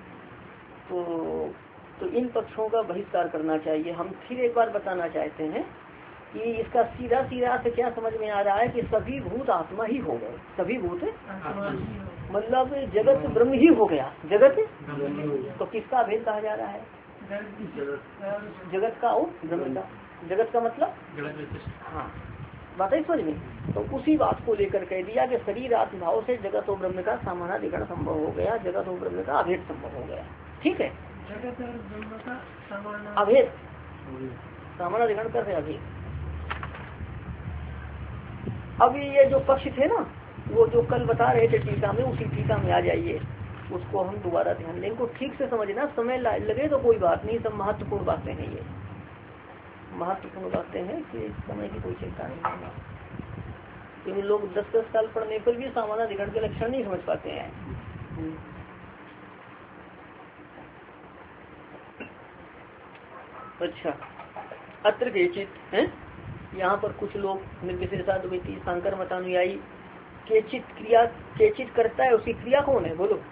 तो इन पक्षों का बहिष्कार करना चाहिए। हम फिर एक बार बताना चाहते हैं कि इसका सीधा सीधा से क्या समझ में आ रहा है कि सभी भूत आत्मा ही हो गए, सभी भूत मतलब जगत ब्रह्म ही हो गया, जगत तो किसका भेद कहा जा रहा है, जगत का और ब्रह्म का। जगत का मतलब हाँ बात है समझ में। तो उसी बात को लेकर कह दिया कि शरीर आत्मभाव से जगत और ब्रह्म का सामानाधिकरण संभव हो गया, जगत और ब्रह्म का अभेद संभव हो गया। ठीक है, जगत और ब्रह्म का अभेद सामानाधिकरण कर रहे अभेद। अभी ये जो पक्ष थे ना वो जो कल बता रहे थे टीका में, उसी टीका में आ जाइए, उसको हम दोबारा ध्यान दें। इनको ठीक से समझना, समय लगे तो कोई बात नहीं, सब महत्वपूर्ण बातें हैं, ये महत्वपूर्ण बातें हैं कि समय की कोई चिंता नहीं करना। क्योंकि लोग 10-10 साल पढ़ने पर भी सामानाधिकरण के लक्षण नहीं समझ पाते हैं। अच्छा, अत्र केचित है, यहाँ पर कुछ लोग निर्विशेषाद्वैती शंकर मतानुयायी केचित क्रिया, केचित करता है उसकी क्रिया कौन है बोलो,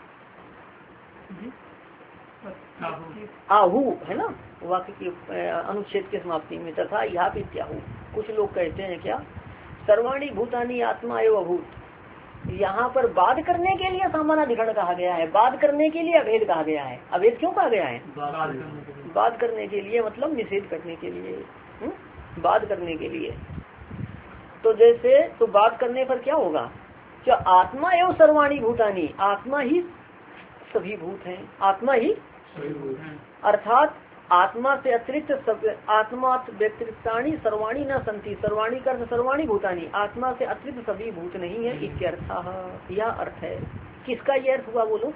आहू है ना वाक्य की अनुच्छेद के समाप्ति में, तथा यहाँ विद्याहू। कुछ लोग कहते हैं क्या, सर्वाणी भूतानी आत्मा एवं अभूत। यहाँ पर बाध करने के लिए सामानाधिकरण कहा गया है, बाध करने के लिए अभेद कहा गया है। अभेद क्यों कहा गया है, बाध करने के लिए मतलब निषेध करने के लिए, बाध करने के लिए। तो जैसे तो बात करने पर क्या होगा, जो आत्मा एवं सर्वाणी भूतानी, आत्मा ही सभी भूत हैं, आत्मा ही अर्थात आत्मा से अतिरिक्त आत्मा व्यतिरिक्तानी सर्वाणी न संति, सर्वाणी का अर्थ सर्वाणी भूतानी, आत्मा से अतिरिक्त सभी भूत नहीं है इत्यर्थ। यह अर्थ है। किसका ये अर्थ हुआ बोलो,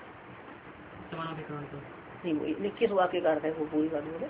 नहीं किस वाक्य का अर्थ है वो पूरी बात बोले।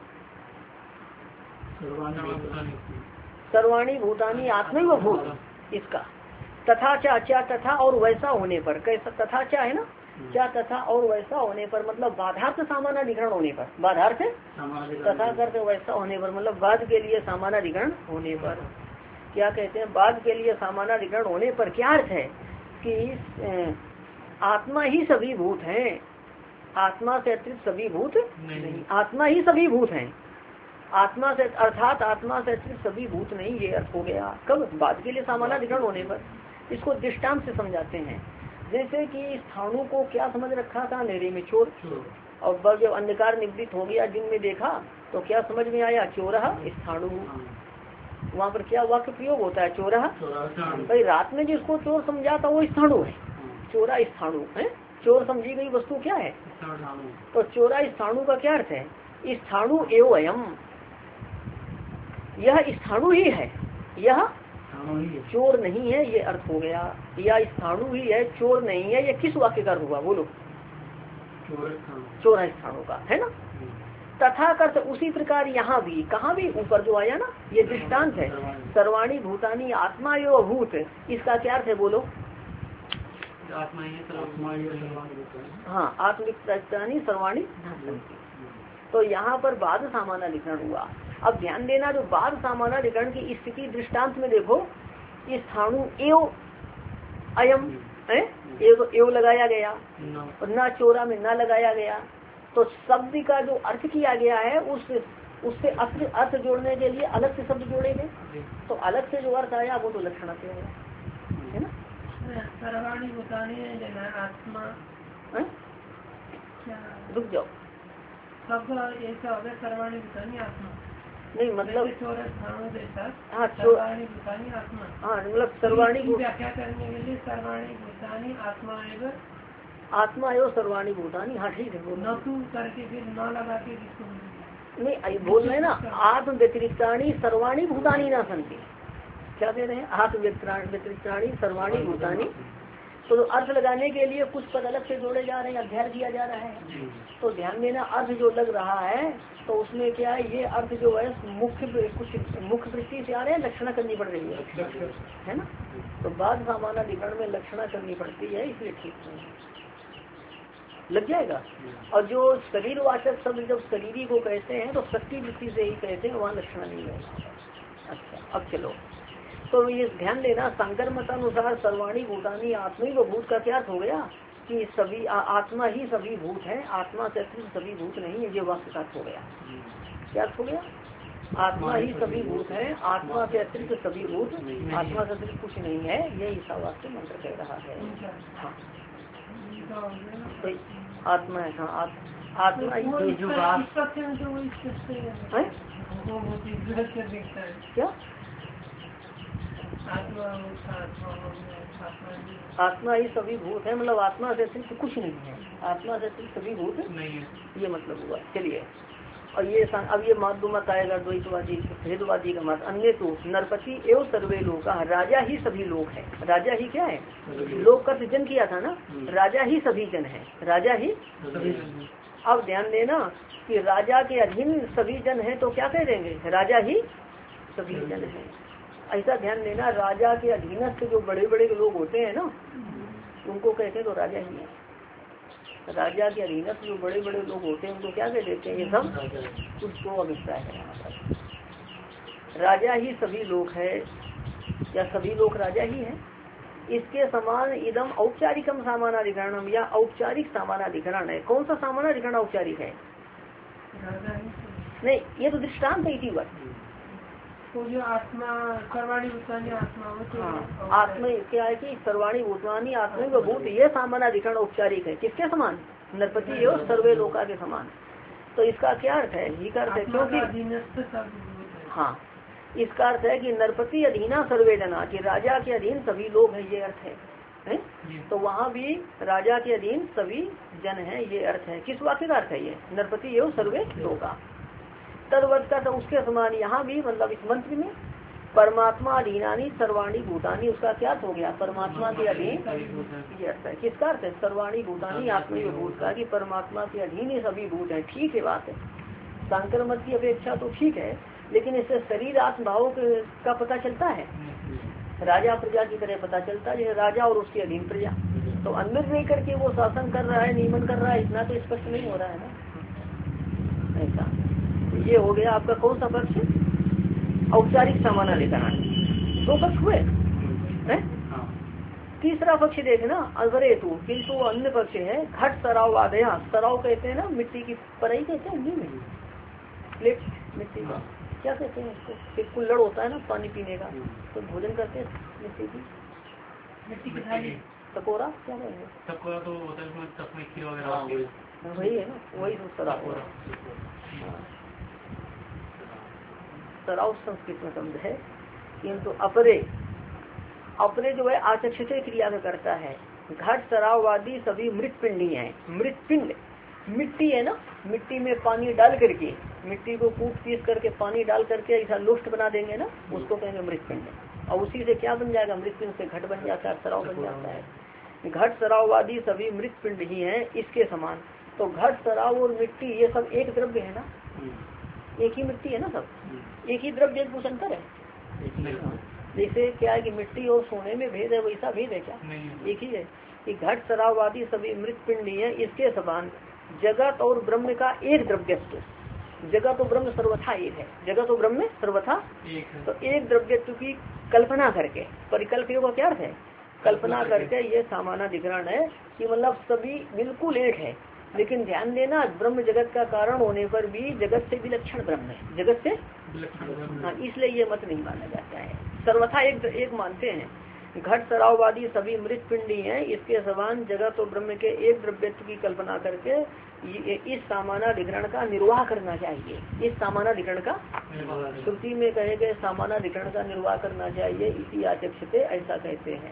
सर्वाणी भूतानी आत्मा व भूत, इसका तथा चा तथा और वैसा होने पर, कैसा तथा चा है ना, क्या तथा और वैसा होने पर मतलब बाधार्थ सामानाधिकरण होने पर, बाधार्थ तथा करते वैसा होने पर मतलब बाद के लिए सामानाधिकरण होने पर। क्या कहते हैं, बाद के लिए सामानाधिकरण होने पर क्या अर्थ है कि आत्मा ही सभी भूत हैं, आत्मा से अतिरिक्त सभी भूत नहीं, आत्मा ही सभी भूत हैं, आत्मा से अर्थात आत्मा से अतिरिक्त सभी भूत नहीं, ये अर्थ हो गया। कब, बाद के लिए सामानाधिकरण होने पर। इसको दृष्टांत से समझाते हैं। जैसे कि स्थाणु को क्या समझ रखा था, अंधेरे में चोर, और जब अंधकार निवृत्त हो गया दिन में देखा तो क्या समझ में आया, चोरहा स्थाणु। वहाँ पर क्या वाक्य प्रयोग होता है, चोरहा। भाई रात में जिसको चोर समझा था वो स्थाणु है, चोरा स्थाणु है, चोर समझी गई वस्तु क्या है, तो चोरा स्थाणु का क्या अर्थ है, स्थाणु एवं अयम, यह स्थाणु ही है, यह चोर नहीं है, ये अर्थ हो गया। या स्थाणु ही है, चोर नहीं है, ये किस वाक्य का अर्थ हुआ बोलो, चोर स्थाणु का है ना। तथा कर्त उसी प्रकार यहाँ भी, कहाँ भी ऊपर जो आया ना, ये दृष्टांत है। सर्वाणी भूतानी आत्मा एवं भूत, इसका क्या अर्थ है बोलो, हाँ आत्मिकानी सर्वाणी। तो यहाँ पर बाद सामानाधिकरण हुआ। अब ध्यान देना, जो बाद सामानाधिकरण की स्थिति दृष्टांत में देखो, इस स्थाणु एव अयम है, एव लगाया गया और न चोरा में न लगाया गया। तो शब्द का जो अर्थ किया गया है उससे अर्थ जोड़ने के लिए अलग से शब्द जोड़े गए, तो अलग से जो अर्थ आया वो तो लक्षण से है ना। सर्वाणी भूतानी आत्मा, रुक जाओ, सब ऐसा हो गया, सर्वाणी भूतानी आत्मा नहीं मतलब हाँ सर्वाणी भूतानी आत्मा, हाँ मतलब सर्वाणी व्याख्या करने के लिए सर्वाणी भूतानी आत्मा एवं, आत्मा एवं सर्वाणी भूतानी, हाँ ठीक है। न तू करके फिर न लगा के जिसको नहीं बोल रहे ना, आत्म व्यतिरिक्तानी सर्वाणी भूतानी ना संति, क्या कह रहे हैं, आत्म व्यतिरिक्तानी सर्वाणी भूतानी। तो अर्थ लगाने के लिए कुछ पद अलग से जोड़े जा रहे हैं, अध्ययन किया जा रहा है। तो ध्यान देना, अर्थ जो लग रहा है तो उसमें क्या है, ये अर्थ जो है कुछ मुख्य वृत्ति से आ रहे हैं, लक्षणा करनी पड़ रही है ना। तो बाद सामानाधिकरण में लक्षणा करनी पड़ती है, इसलिए ठीक नहीं है। लग जाएगा। और जो शरीरवाचक शब्द जब शरीरी को कहते हैं तो शक्ति वृत्ति से ही कहते हैं, वहाँ लक्षण नहीं है। अच्छा अब चलो, तो ये ध्यान देना, शंकर मतानुसार सर्वाणी भूतानी आत्मा व भूत का क्या अर्थ हो गया कि सभी आत्मा ही सभी भूत है, आत्मा से अतिरिक्त सभी भूत नहीं है, ये वाक्य का अर्थ हो गया। क्या अर्थ हो गया? आत्मा ही सभी भूत है, आत्मा से अतिरिक्त सभी भूत, आत्मा से अतिरिक्त कुछ नहीं है, ये ईशावास्य मंत्र कह रहा है। हाँ तो आत्मा है, हाँ आत्मा ही जो बात क्या आत्मा ही सभी भूत है, मतलब आत्मा से अतिरिक्त कुछ नहीं है, आत्मा से अतिरिक्त सभी भूत नहीं है, ये मतलब हुआ। चलिए और ये अब ये माध्य मत आएगा द्वैतवादी भेदवादी का मत। अन्य तो नरपति एवं सर्वे लोग, राजा ही सभी लोग है। राजा ही क्या है? लोग का सृजन किया था ना, राजा ही सभी जन है, राजा ही सभी। अब ध्यान देना कि राजा के अधीन सभी जन है तो क्या कह देंगे? राजा ही सभी जन है। ऐसा ध्यान देना, राजा के अधीनस्थ जो बड़े बड़े लोग होते हैं ना, उनको कहते हैं तो राजा ही है। राजा के अधीनस्थ जो बड़े बड़े लोग होते हैं उनको क्या कह देते हैं? ये सब उसको अभिप्राय है यहाँ पर। राजा ही सभी लोग है या सभी लोग राजा ही है। इसके समान इदम औपचारिकम सामानाधिकरणम, या औपचारिक सामानाधिकरण है। कौन सा सामानाधिकरण औपचारिक है? नहीं, ये तो दृष्टांत है इसी वक्त। तो जो आत्मा सर्वाणी भूतानी आत्मा हो तो आत्मा क्या है कि सर्वाणी भूतानी आत्मा व भूत, ये सामानाधिकरण औपचारिक है। किसके समान? नरपति एवं सर्वे लोका के समान। तो इसका क्या अर्थ है? ये अर्थ है क्योंकि हाँ, इसका अर्थ है कि नरपति अधीना सर्वे जना, कि राजा के अधीन सभी लोग हैं, ये अर्थ है। तो वहाँ भी राजा के अधीन सभी जन हैं, ये अर्थ है। किस वाक्य का अर्थ है ये? नरपति एवं सर्वे लोका तदवत का। तो उसके समान यहाँ भी, मतलब इस मंत्र में परमात्मा अधीनानी सर्वाणी भूतानी, उसका क्या अर्थ हो गया? परमात्मा के अधीन, ये अर्थ है। किसका अर्थ है? सर्वाणी भूतानी आत्मा भूत का, कि परमात्मा के अधीन ही सभी भूत है। ठीक है, बात है। शंकर मत की अपेक्षा तो ठीक है, लेकिन इससे शरीर आत्म भाव का पता चलता है, राजा प्रजा की तरह पता चलता है, राजा और उसके अधीन प्रजा। तो अंदर नहीं करके वो शासन कर रहा है, नियमन कर रहा है, इतना तो स्पष्ट नहीं हो रहा है ना। ऐसा ये हो गया आपका कौन सा पक्ष? औपचारिक सामानाधिकरण। दो पक्ष हुए हैं। तीसरा पक्ष देखना अवरेतु, किंतु अन्य पक्ष है घट सराव आदया। सराव कहते हैं ना, मिट्टी की पराई कहते हैं हिंदी में, प्लेट मिट्टी का क्या कहते हैं इसको? एक कुल्हड़ होता है ना पानी पीने का, तो भोजन करते हैं मिट्टी की थाली। टकोरा क्या कहेंगे? टकोरा तो होता है उसमें खीर वगैरह, वही है ना, वही तो सराव। सराव संस्कृत में शब्द है, किंतु अपरे जो है आचक्षते क्रिया में करता है। घट सराववादी सभी मृत पिंडी है। मृत पिंड मिट्टी है ना, मिट्टी में पानी डाल करके, मिट्टी को कूट पीस करके पानी डाल करके ऐसा लुष्ट बना देंगे ना, उसको कहेंगे मृत पिंड। और उसी से क्या बन जाएगा? मृत पिंड से घट बन जाता है, सराव बन जाता है। घट सराववादी सभी मृत पिंड ही है, इसके समान। तो घट सराव और मिट्टी ये सब एक द्रव्य है ना, एक ही मिट्टी है ना, सब एक ही द्रव्य, एक कुछ अंतर है। जैसे क्या है कि मिट्टी और सोने में भेद है, वैसा भेद है क्या? एक ही है कि घट सराववादी सभी मृत पिंडी है, इसके समान जगत और ब्रह्म का एक द्रव्यत्व। जगत और ब्रह्म सर्वथा एक है, जगत और ब्रह्म सर्वथा तो एक द्रव्यत्व की कल्पना करके, परिकल्प का क्या अर्थ है? कल्पना करके ये सामानाधिकरण है कि मतलब सभी बिल्कुल एक है। लेकिन ध्यान देना, ब्रह्म जगत का कारण होने पर भी जगत से विलक्षण ब्रह्म है, जगत से हाँ, इसलिए ये मत नहीं माना जाता है। सर्वथा एक मानते हैं। घट सराववादी सभी मृत पिंडी हैं, इसके समान जगत और ब्रह्म के एक द्रव्यत्व की कल्पना करके इस सामानाधिकरण का निर्वाह करना चाहिए। इस सामानाधिकरण का श्रुति में कहे गए सामानाधिकरण का निर्वाह करना चाहिए, इसी आचक्षते ऐसा कहते हैं।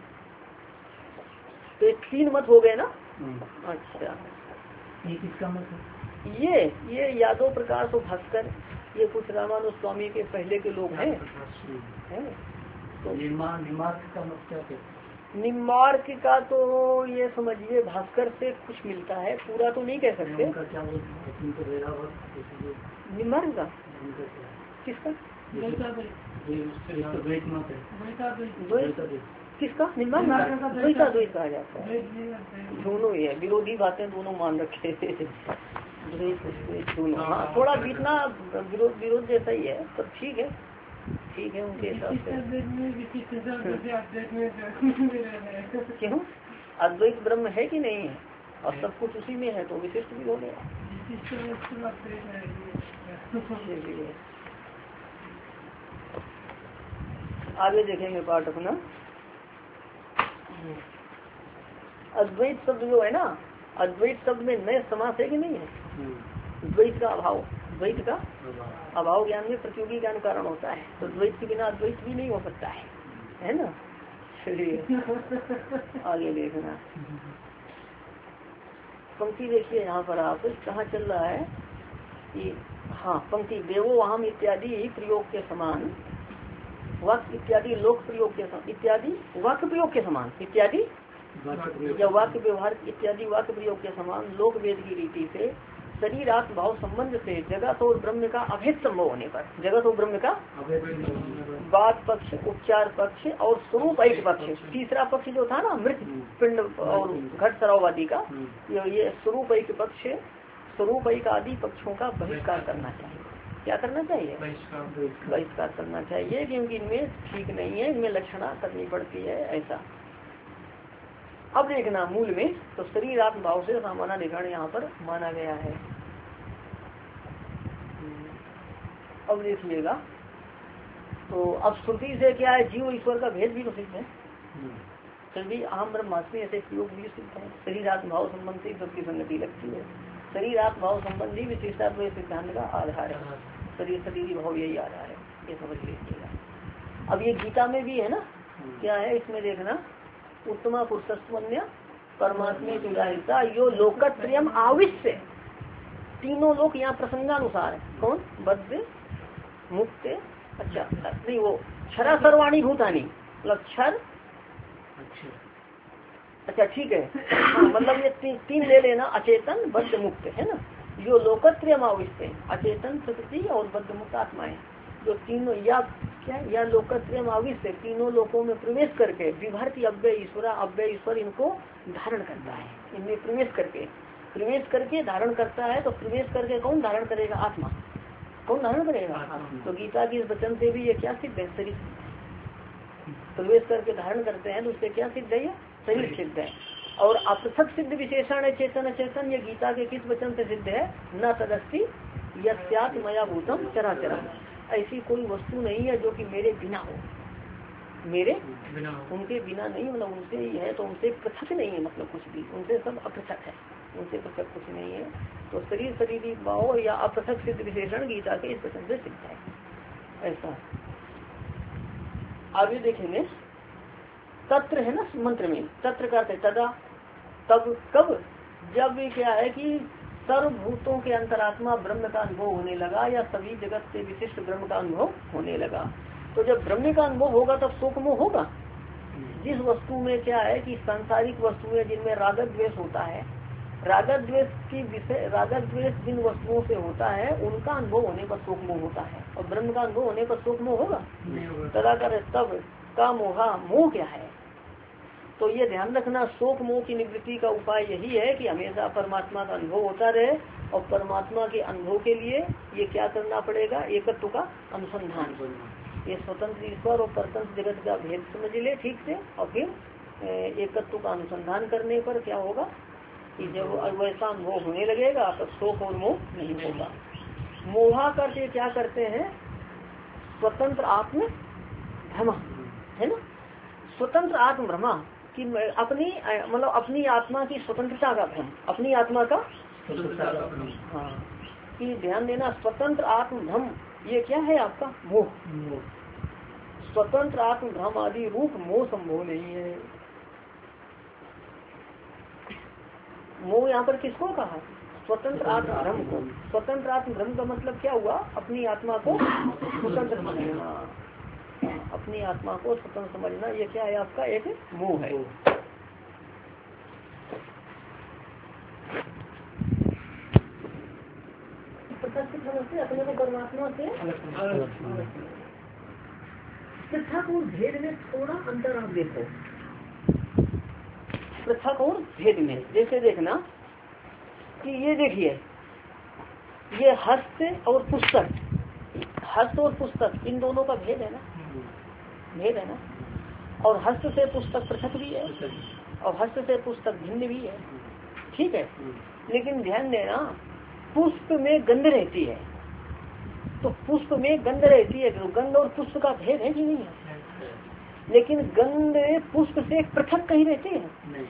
तो ये 3 मत हो गए ना। अच्छा, ये किसका मत है? ये यादव प्रकाश और भास्कर, ये कुछ रामानुज स्वामी के पहले के लोग हैं। तो निमार्क का मत क्या है? निमार्क का तो ये समझिए भास्कर से कुछ मिलता है, पूरा तो नहीं कह सकते। निमार्क का किसका? किसका निर्माण द्वैत कहा जाता है। दोनों ही है, विरोधी बातें दोनों मान रखे दोनों। हाँ थोड़ा बीतना विरोध जैसा ही है, पर ठीक है उनके हिसाब से। क्यों अद्वैत ब्रह्म है कि नहीं है, और सब कुछ उसी में है तो विशिष्ट भी हो गया। आगे देखेंगे पाठ अपना। अद्वैत शब्द जो है ना, अद्वैत शब्द में नए समास है कि नहीं है। द्वैत का अभाव, द्वैत का अभाव ज्ञान में प्रतियोगी ज्ञान कारण होता है, तो द्वैत के बिना अद्वैत भी नहीं हो सकता है ना। चलिए आगे देखना, पंक्ति देखिए यहाँ पर आप कहाँ चल रहा है कि हाँ पंक्ति देवो अहम इत्यादि प्रयोग के समान, वाक्य इत्यादि लोक प्रयोग के समान, इत्यादि वाक्य प्रयोग के समान, इत्यादि या वाक्य व्यवहार इत्यादि वाक्य प्रयोग के समान लोक वेद की रीति से शरीर आत्म भाव संबंध से जगत और ब्रह्म का अभेद संभव होने पर, जगत और ब्रह्म का बात पक्ष, उपचार पक्ष और स्वरूप एक पक्ष, तीसरा पक्ष जो था ना मृत पिंड और घट सराववादी का, ये स्वरूप एक पक्ष, स्वरूप एक आदि पक्षों का बहिष्कार करना चाहिए। क्या करना चाहिए, बहिष्कार करना चाहिए, क्योंकि इनमें ठीक नहीं है, इनमें लक्षणा करनी पड़ती है ऐसा। अब देखना मूल में तो शरीर आत्म भाव से सामानाधिकरण यहाँ पर माना गया है। अब देखिएगा तो अब श्रुति से क्या है, जीव ईश्वर का भेद भी तो सिद्ध है, फिर भी अहम ब्रह्मास्मि ऐसे प्रयोग भी सिद्ध है। शरीर आत्म भाव संबंधी सबकी संगति लगती है, शरीर आत्म भाव संबंधी विशेषाद्वैत सिद्धांत का आधार है, शरीर शरीर भाव यही आधार है, ये समझ लीजिएगा। अब ये गीता में भी है ना, क्या है इसमें देखना, उत्तमा पुरुषस्वन्य परमात्मा तुलाहिता यो लोकत्रयम आविश्य, तीनों लोग यहाँ प्रसंगानुसार है, कौन बद्ध मुक्त, अच्छा नहीं वो क्षरा सर्वाणी भूतानी मतलब क्षर, अच्छा ठीक है मतलब ये तीन ले लेना, अचेतन बद्ध मुक्त है ना, जो लोकत्रयम आविश्य, अचेतन प्रकृति और बद्ध मुक्त आत्माएं, जो तीनों या क्या या लोकत्रयम आविश्य तीनों लोकों में प्रवेश करके विभर्ति अव्यय ईश्वर इनको धारण करता है, इनमें प्रवेश करके धारण करता है। तो प्रवेश करके कौन धारण करेगा, आत्मा, कौन धारण करेगा। तो गीता के इस वचन से भी ये क्या सिद्ध है, शरीर प्रवेश करके धारण करते हैं, तो उससे क्या सिद्ध है, ये शरीर सिद्ध है। और अपृथक सिद्ध विशेषण है चेतन अचेतन, ये गीता के किस वचन से सिद्ध है, न तदस्ति यस्यात् मया भूतम चराचरम, ऐसी कोई वस्तु नहीं है जो कि मेरे बिना हो, मेरे उनके बिना नहीं, मतलब उनसे ही है तो उनसे पृथक नहीं है, मतलब कुछ भी उनसे सब अपृथक है, उनसे पृथक कुछ नहीं है। तो शरीर शरीरी भाव या अपृथक सिद्ध विशेषण गीता के इस वचन से सिद्ध है ऐसा। आगे देखेंगे तत्र है ना मंत्र में, तत्र का तदा, तब कब, जब क्या है कि सर्वभूतों के अंतरात्मा ब्रह्म का अनुभव होने लगा या सभी जगत से विशिष्ट ब्रह्म का अनुभव होने लगा। तो जब ब्रह्म का अनुभव होगा तब शोक मोह होगा। जिस वस्तु में क्या है कि सांसारिक वस्तुएं जिनमें रागत द्वेष होता है, रागत द्वेष जिन वस्तुओं से होता है उनका अनुभव होने पर शोक मोह होता है, और ब्रह्म का अनुभव होने पर शोक मोह होगा। तदा कर तब का मोहा, मोह क्या है, तो ये ध्यान रखना शोक मोह की निवृत्ति का उपाय यही है कि हमेशा परमात्मा का अनुभव होता रहे, और परमात्मा के अनुभव के लिए ये क्या करना पड़ेगा, एकत्व का अनुसंधान, ये स्वतंत्र ईश्वर और परतंत्र जगत का भेद समझ ले ठीक से, और फिर एकत्व का अनुसंधान करने पर क्या होगा कि जब वैसा अनुभव होने लगेगा तब शोक और मोह नहीं होगा। मोहा करके क्या करते हैं, स्वतंत्र आत्म भ्रमा है ना, स्वतंत्र आत्म भ्रमा कि अपनी मतलब अपनी आत्मा की स्वतंत्रता का भ्रम, अपनी आत्मा का हाँ कि ध्यान देना, स्वतंत्र आत्म भ्रम ये क्या है आपका मोह, स्वतंत्र आत्म भ्रम आदि रूप मोह संभव नहीं है। मोह यहाँ पर किसको कहा, स्वतंत्र आत्म भ्रम को। स्वतंत्र आत्म भ्रम का मतलब क्या हुआ, अपनी आत्मा को स्वतंत्र समझना, अपनी आत्मा को स्वतंत्र समझना, ये क्या है आपका एक मोह है। अपने को परमात्मा से पृथक और भेद में थोड़ा अंतर आप देखो, पृथक और भेद में। जैसे देखना कि ये देखिए, ये हस्त और पुस्तक, हस्त और पुस्तक इन दोनों का भेद है ना, भेद है ना। और हस्त से पुस्तक पृथक भी है और हस्त से पुस्तक भिन्न भी है, ठीक है। लेकिन ध्यान देना, पुष्प में गंध रहती है, तो पुष्प में गंध रहती है, तो गंध और पुष्प का भेद है कि नहीं है? लेकिन गंध पुष्प से पृथक कहीं रहती है,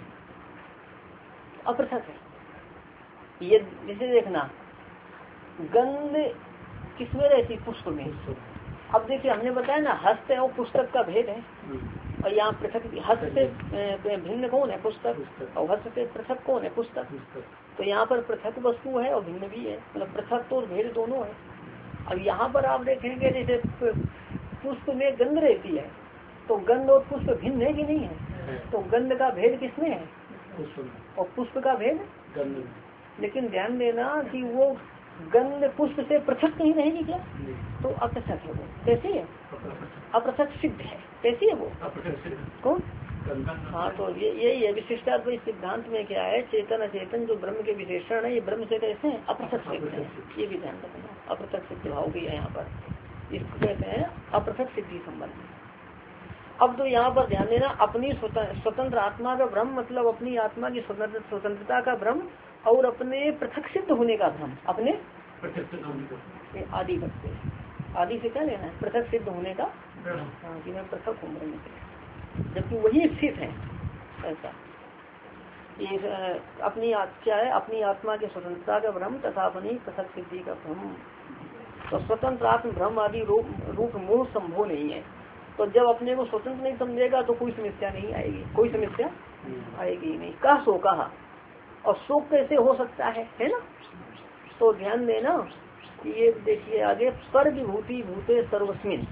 अपृथक है। ये जैसे देखना, गंध किसमें रहती? पुष्प में। अब देखिए, हमने बताया ना हस्त और पुस्तक का भेद है, और यहाँ पृथक, हस्त से भिन्न कौन है? पुस्तक, और हस्त से पृथक कौन है? पुस्तक। तो यहाँ पर पृथक वस्तु है और भिन्न भी है, मतलब पृथक तो भेद दोनों है। अब यहाँ पर आप देखेंगे, जैसे पुष्प में गंध रहती है, तो गंध और पुष्प भिन्न है कि नहीं है? तो गंध का भेद किसमें है? और पुष्प का भेद गंध। लेकिन ध्यान देना कि वो गंध पुष्प से पृथक नहीं रहेगी क्या? तो अपृथक है वो। कैसी है? अपृथक सिद्ध है। कैसी है वो? कौन? हाँ, तो यही है विशिष्टाद्वैत सिद्धांत में। क्या है? चेतन अचेतन जो ब्रह्म के विशेषण है, ये ब्रह्म से कैसे हैं? अपृथक सिद्ध है। ये भी ध्यान रखना, अपृथक सिद्ध भाव भी है यहाँ पर। इसको कहते हैं अपृथक सिद्धि संबंध। अब तो यहाँ पर ध्यान देना, अपनी स्वतंत्र आत्मा का भ्रम, मतलब अपनी आत्मा की स्वतंत्रता का भ्रम और अपने पृथक सिद्ध होने का भ्रम। अपने आदि करते, आदि से क्या लेना है? पृथक सिद्ध होने का, कि मैं पृथक हूँ ब्रह्म से, जबकि वही स्थित है। ऐसा ये अपनी क्या है? अपनी आत्मा की स्वतंत्रता का भ्रम तथा अपनी पृथक सिद्धि का भ्रम। तो स्वतंत्र आत्म भ्रम आदि रूप मोह संभव नहीं है। तो जब अपने को स्वतंत्र नहीं समझेगा तो कोई समस्या नहीं आएगी, कोई समस्या आएगी नहीं। का शोका, और शोक कैसे हो सकता है ना? तो ध्यान देना, ये देखिए आगे, पर विभूति भूते सर्वस्मिन।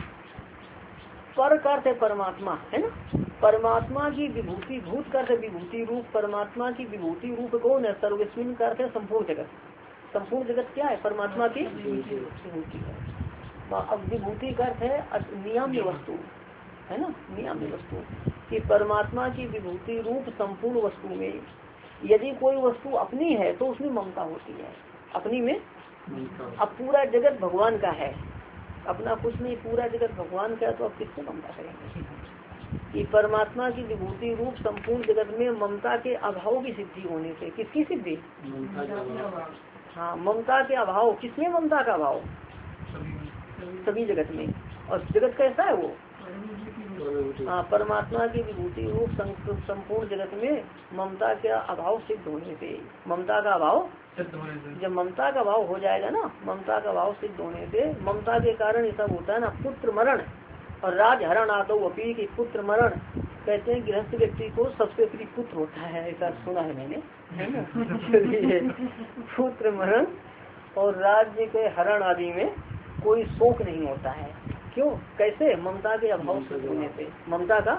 पर का अर्थ है परमात्मा, है ना? परमात्मा की विभूति, भूत का अर्थ है विभूति रूप, परमात्मा की विभूति रूप कौन है? सर्वस्मिन का अर्थ है संपूर्ण जगत। संपूर्ण जगत क्या है? परमात्मा की विभूति है। अब विभूति का अर्थ है नियाम्य वस्तु, है ना? नियाम्य वस्तु कि परमात्मा की विभूति रूप संपूर्ण वस्तु में यदि कोई वस्तु अपनी है तो उसमें ममता होती है, अपनी में। अब पूरा जगत भगवान का है, अपना कुछ नहीं, पूरा जगत भगवान का है, तो अब किससे ममता करेंगे? कि परमात्मा की विभूति रूप संपूर्ण जगत में ममता के अभाव की सिद्धि होने से, किसकी सिद्धि? हाँ, ममता के अभाव। किसमें ममता का अभाव? सभी जगत में। और जगत कैसा है वो? हाँ, परमात्मा की विभूति रूप संपूर्ण जगत में ममता का अभाव सिद्ध होने से, ममता का अभाव जब ममता का अभाव हो जाएगा ना, ममता का अभाव सिद्ध होने से, ममता के कारण ये सब होता है ना, पुत्र मरण और राजहरण आदो अपी की पुत्र मरण। कहते हैं गृहस्थ व्यक्ति को सबसे प्रिय पुत्र होता है, ऐसा सुना है मैंने, है ना? पुत्र मरण और राज्य के हरण आदि में कोई शोक नहीं होता है। क्यों? कैसे? ममता के अभाव से होने से, ममता का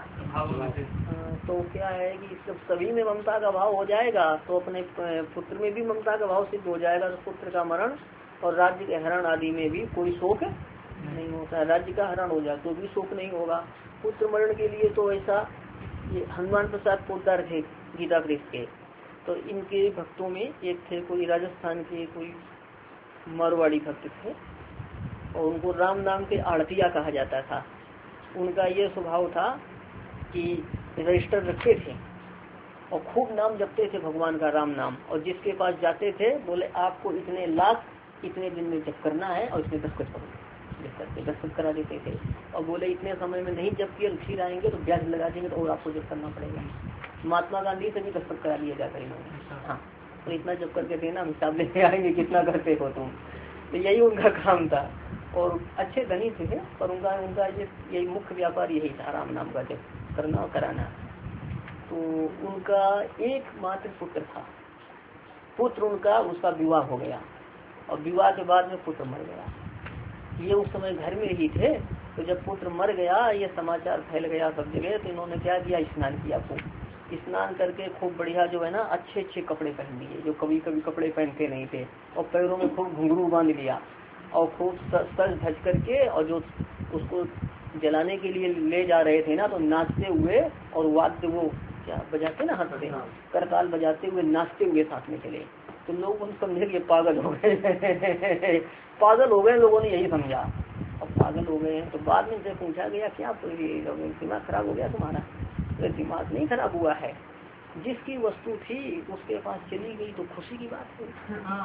तो क्या है कि जब सभी में ममता का भाव हो जाएगा तो अपने पुत्र में भी ममता का भाव सिद्ध हो जाएगा, तो पुत्र का मरण और राज्य के हरण आदि में भी कोई शोक नहीं होता है। राज्य का हरण हो जाए तो भी शोक नहीं होगा। पुत्र मरण के लिए तो ऐसा, ये हनुमान प्रसाद पोद्दार थे गीता प्रेस के, तो इनके भक्तों में एक थे, कोई राजस्थान के कोई मारवाड़ी भक्त थे, और उनको राम नाम के आड़तिया कहा जाता था। उनका ये स्वभाव था कि रजिस्टर रखते थे और खूब नाम जपते थे भगवान का, राम नाम, और जिसके पास जाते थे बोले आपको इतने लाख इतने दिन में जप करना है और इसमें दस्तखत करो, दस्तखत करा देते थे। और बोले इतने समय में नहीं जप किया फिर आएंगे तो ब्याज लगा देंगे तो और आपको जप करना पड़ेगा। महात्मा गांधी से भी दस्तखत करा लिया जाता इन्होंने। हाँ, तो इतना जप करके देना, हम हिसाब लेके आएंगे कितना करते हो तुम। तो यही उनका काम था, और अच्छे धनी थे, पर उनका यही मुख्य व्यापार यही था, राम नाम का जप करना और कराना। तो उनका एकमात्र पुत्र था, पुत्र उनका, उसका विवाह हो गया और विवाह के बाद में पुत्र मर गया। ये उस समय घर में ही थे, तो जब पुत्र मर गया ये समाचार फैल गया सब जगह, तो इन्होंने क्या किया? स्नान किया, खूब स्नान करके खूब बढ़िया जो है ना अच्छे अच्छे कपड़े पहन लिए, जो कभी कभी कपड़े पहनते नहीं थे, और पैरों में खूब घुंघरू बांध लिया और खूब सज धज करके, और जो उसको जलाने के लिए ले जा रहे थे ना तो नाचते हुए और वाद्य वो क्या बजाते ना हाथ से, करताल बजाते हुए नाचते हुए साथ में चले, तो लोग उन समझे कि पागल हो गए पागल हो गए लोगों ने यही समझा। अब पागल हो गए हैं तो बाद में उनसे पूछा गया क्या दिमाग खराब हो गया तुम्हारा? तो दिमाग नहीं खराब हुआ है, जिसकी वस्तु थी उसके पास चली गई तो खुशी की बात है।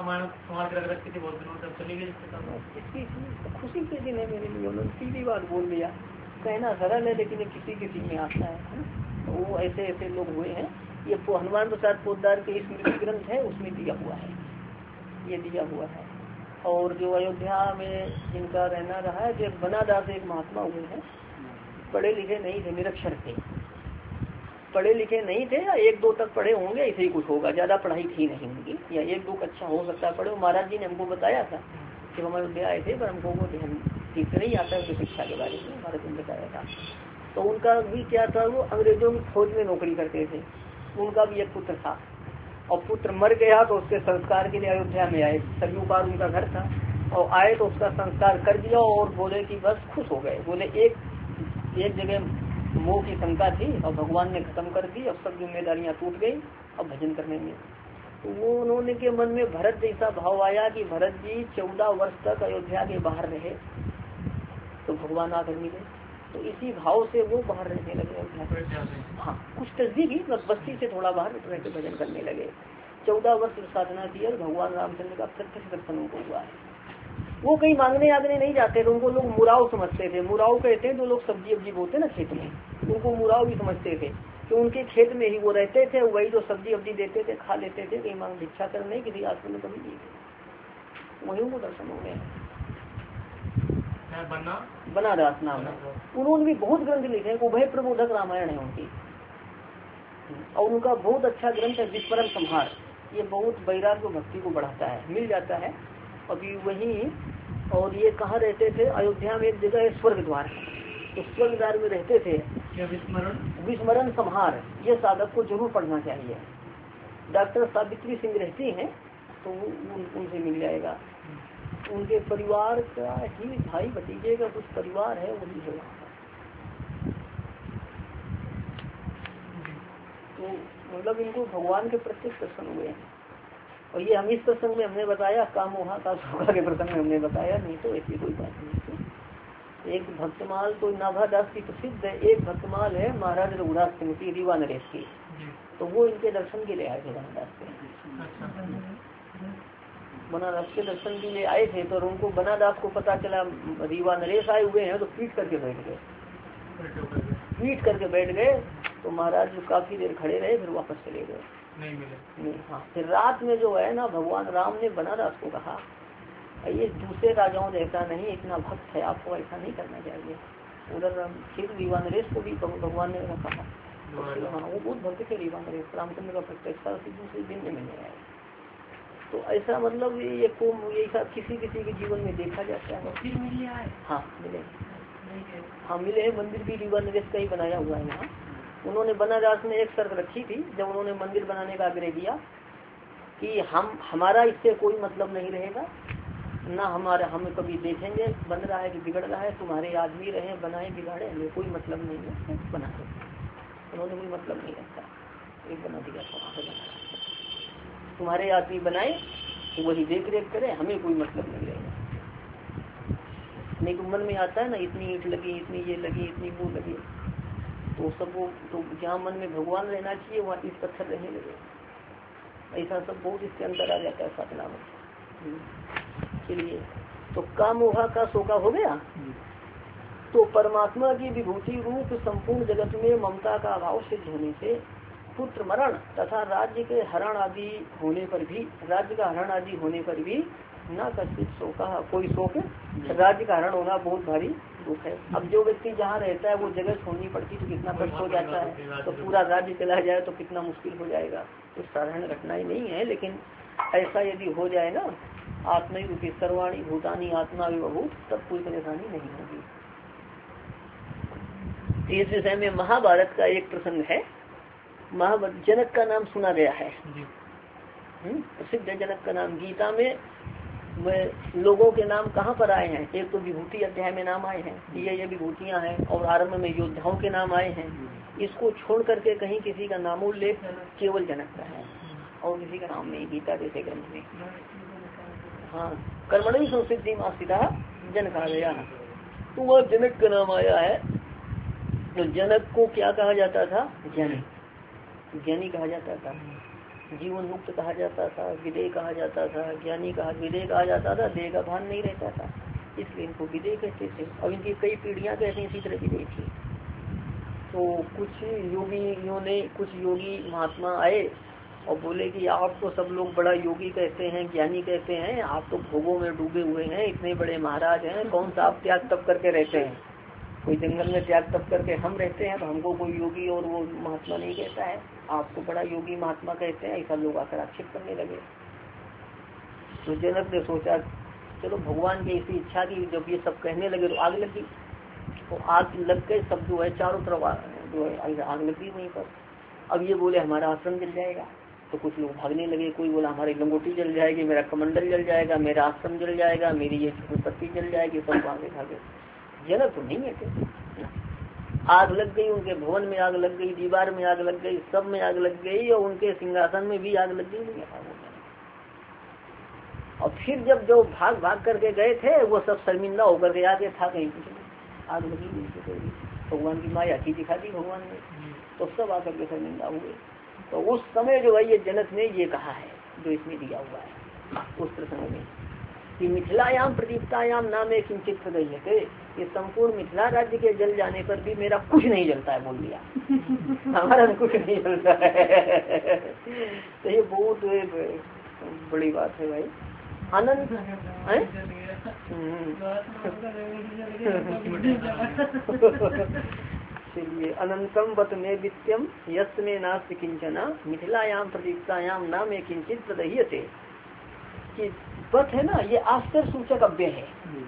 इसकी खुशी के दिन है मेरे लिए, उन्होंने सीधी बात बोल दिया। कहना सरल है लेकिन किसी किसी में आता है। तो वो ऐसे ऐसे लोग हुए हैं। ये हनुमान प्रसाद पोद्दार के स्मृति ग्रंथ है उसमें दिया हुआ है, ये दिया हुआ है। और जो अयोध्या में जिनका रहना रहा है, जो बनादास एक महात्मा हुए हैं, पढ़े लिखे नहीं थे, निरक्षर थे, पढ़े लिखे नहीं थे या 1-2 तक पढ़े होंगे, ऐसे ही कुछ होगा, ज्यादा पढ़ाई थी नहीं उनकी, या 1-2 अच्छा हो सकता है पढ़े। महाराज जी ने हमको बताया था कि हम अयोध्या आए थे, पर हमको वो ध्यान ठीक से नहीं आता है शिक्षा के बारे में, महाराज ने बताया था। तो उनका भी क्या था, वो अंग्रेजों की फौज में नौकरी करते थे। उनका भी एक पुत्र था और पुत्र मर गया तो उसके संस्कार के लिए अयोध्या में आए। सरयू पार उनका घर था और आए तो उसका संस्कार कर दिया और बोले कि बस खुश हो गए। बोले एक जगह मोह की शंका थी और भगवान ने खत्म कर दी, अब सब जिम्मेदारियां टूट गई, अब भजन करने में। तो वो उन्होंने के मन में भरत जैसा भाव आया कि भरत जी 14 वर्ष तक अयोध्या के बाहर रहे तो भगवान आकर मिले। तो इसी भाव से वो बाहर रहने लगे अयोध्या। हाँ, कुछ तस्दीक ही बस्ती से थोड़ा बाहर रह के भजन करने लगे। 14 वर्ष साधना की और भगवान रामचंद्र का प्रत्यक्ष दर्शन उनको हुआ है। वो कहीं मांगने आगने नहीं जाते थे, उनको लोग मुराव समझते थे। मुराव कहते हैं तो लोग सब्जी अब्जी बोते ना खेत में, उनको मुराव भी समझते थे कि उनके खेत में ही वो रहते थे, वही जो सब्जी अब्जी देते थे खा लेते थे, कहीं मांग भिक्षा करने किसी आश्रम में कभी नहीं थे। वही उनको दर्शन हो गए। बनारस नाम है। उन्होंने भी बहुत ग्रंथ लिखे, उभय प्रबोधक रामायण है उनकी, और उनका बहुत अच्छा ग्रंथ है विस्मरण संहार। ये बहुत वैराग्य भक्ति को बढ़ाता है, मिल जाता है अभी वही। और ये कहाँ रहते थे? अयोध्या में एक जगह है स्वर्ग द्वार, तो स्वर्ग द्वार में रहते थे। विस्मरण संहार ये साधक को जरूर पढ़ना चाहिए। डॉक्टर सावित्री सिंह रहती हैं तो उनसे मिल जाएगा। उनके परिवार का ही भाई भतीजे का कुछ परिवार है, वही है वहाँ पर। तो मतलब इनको भगवान के प्रत्यक्ष दर्शन हुए हैं। और ये हम इस प्रसंग में हमने बताया, कामोहा का शोका के प्रसंग में हमने बताया, नहीं तो ऐसी कोई बात नहीं थी। एक भक्तमाल तो नाभादास की प्रसिद्ध है, एक भक्तमाल है महाराज रघुनाथ सिंह की, रीवा नरेश की, तो वो इनके दर्शन के लिए आए थे बनारस के। बनारस के दर्शन के लिए आए थे तो उनको बनारस को पता चला रीवा नरेश आए हुए हैं, तो पीट करके बैठ गए। तो महाराज काफी देर खड़े रहे, फिर वापस चले गए, नहीं मिले। हाँ, फिर रात में जो है ना, भगवान राम ने बनारस को कहा ये दूसरे राजाओं जैसा नहीं, इतना भक्त है, आपको ऐसा नहीं करना चाहिए। उधर फिर रीवा नरेश को भी भगवान ने कहा। हाँ, वो बहुत भक्त थे रीवा नरेश, रामचंद्र का प्रत्यक्ष दूसरे दिन में मिलने आए। तो ऐसा मतलब ये ऐसा किसी किसी के जीवन में देखा जाता है। हाँ मिले, हाँ मिले। मंदिर भी रीवा नरेश का ही बनाया हुआ है यहाँ। उन्होंने बनारस में एक शर्त रखी थी जब उन्होंने मंदिर बनाने का आग्रह किया कि हमारा इससे कोई मतलब नहीं रहेगा, ना हम कभी देखेंगे बन रहा है कि बिगड़ रहा है, तुम्हारे आदमी रहे बनाए बिगाड़े, हमें कोई मतलब नहीं है, बना दो। उन्होंने कोई मतलब नहीं रखा, एक बना दिया था, तुम्हारे आदमी बनाए तो वही देख रेख करे, हमें कोई मतलब नहीं रहेगा। नहीं तो मन में आता है ना, इतनी ईंट लगी, इतनी ये लगी, इतनी वो लगी, तो सब वो तो जहाँ मन में भगवान रहना चाहिए वहाँ ईंट पत्थर रहने लगे। ऐसा सब बहुत इसके अंदर आ जाता है साधना में। चलिए, तो कामोहा का शोका हो गया। तो परमात्मा की विभूति रूप संपूर्ण जगत में ममता का अभाव सिद्ध होने से पुत्र मरण तथा राज्य के हरण आदि होने पर भी, राज्य का हरण आदि होने पर भी न कश्चित शोका, कोई शोक, राज्य का हरण होना बहुत भारी दुख है। अब जो व्यक्ति जहाँ रहता है वो जगह छोड़नी पड़ती तो कितना कष्ट हो जाता है, तो पूरा राज्य चला जाए तो कितना मुश्किल हो जाएगा। तो साधारण घटना ही नहीं है, लेकिन ऐसा यदि हो जाए ना, आत्मा रूपी सर्वाणी भूतानी आत्मा विभूत, तब कोई परेशानी नहीं होगी। इस विषय में महाभारत का एक प्रसंग है। महाभारत जनक का नाम सुना गया है, प्रसिद्ध जनक का नाम। गीता में लोगों के नाम कहाँ पर आए हैं? एक तो विभूति अध्याय में नाम आए हैं, ये विभूतियां हैं, और आरंभ में योद्धाओं के नाम आए हैं। इसको छोड़ करके कहीं किसी का नामोल्लेख केवल जनक का है और किसी का नाम नहीं, गीता जैसे ग्रंथ में। हाँ, कर्मणि संसिद्धि आस्थिता जन कहा गया, तो वह जनक का नाम आया है। तो जनक को क्या कहा जाता था? ज्ञानी कहा जाता था, जीवन मुक्त कहा जाता था, विदेह कहा जाता था, ज्ञानी कहा, विदेह कहा जाता था, देह का भान नहीं रहता था, इसलिए इनको विदेह कहते थे। और इनकी कई पीढ़ियां कहते हैं इसी तरह विदेह थी। तो कुछ योगियों ने, कुछ योगी महात्मा आए और बोले कि आप तो सब लोग बड़ा योगी कहते हैं, ज्ञानी कहते हैं, आप तो भोगों में डूबे हुए हैं, इतने बड़े महाराज हैं, कौन सा आप त्याग तप करके रहते हैं? कोई जंगल में त्याग तप करके हम रहते हैं, तो हमको कोई योगी और वो महात्मा नहीं कहता है, आपको बड़ा योगी महात्मा कहते हैं। ऐसा लोग आकर आक्षेप करने लगे। तो जनक ने सोचा चलो भगवान की ऐसी इच्छा की, जब ये सब कहने लगे तो आग लगी। तो आग लग गए, सब जो है चारों तरफ जो है आग लगी वहीं पर। अब ये बोले हमारा आश्रम जल जाएगा, तो कुछ लोग भागने लगे। कोई बोला हमारी लंगोटी जल जाएगी, मेरा कमंडल जल जाएगा, मेरा आश्रम जल जाएगा, मेरी ये संपत्ति जल जाएगी, सब भागे। जनक तो नहीं है, आग लग गई, उनके भवन में आग लग गई, दीवार में आग लग गई, सब में आग लग गई, और उनके सिंहासन में भी आग लग गई। और फिर जब जो भाग करके गए थे वो सब शर्मिंदा होकर के आगे था, कहीं कुछ आग लगी, भगवान की माया की दिखा दी भगवान ने, तो सब आकर के शर्मिंदा हुए। तो उस समय जो है ये जनक ने ये कहा है जो इसमें दिया हुआ है उस प्रसंग में कि मिथिलायाम प्रदीप्तायाम नाम एक किंचित प्रदय थे, ये संपूर्ण मिथिला राज्य के जल जाने पर भी मेरा कुछ नहीं जलता है, बोल दिया हमारा कुछ नहीं जलता है। तो ये बहुत बड़ी बात है भाई। आनंद चलिए, अनंतम वत में वित्यम यस्त में नास्ति किंचना मिथिलायाम प्रदीप्तायाम नाम एक किंचित प्रदह्यते। कि वत है ना, ये आश्चर्य सूचक अव्यय है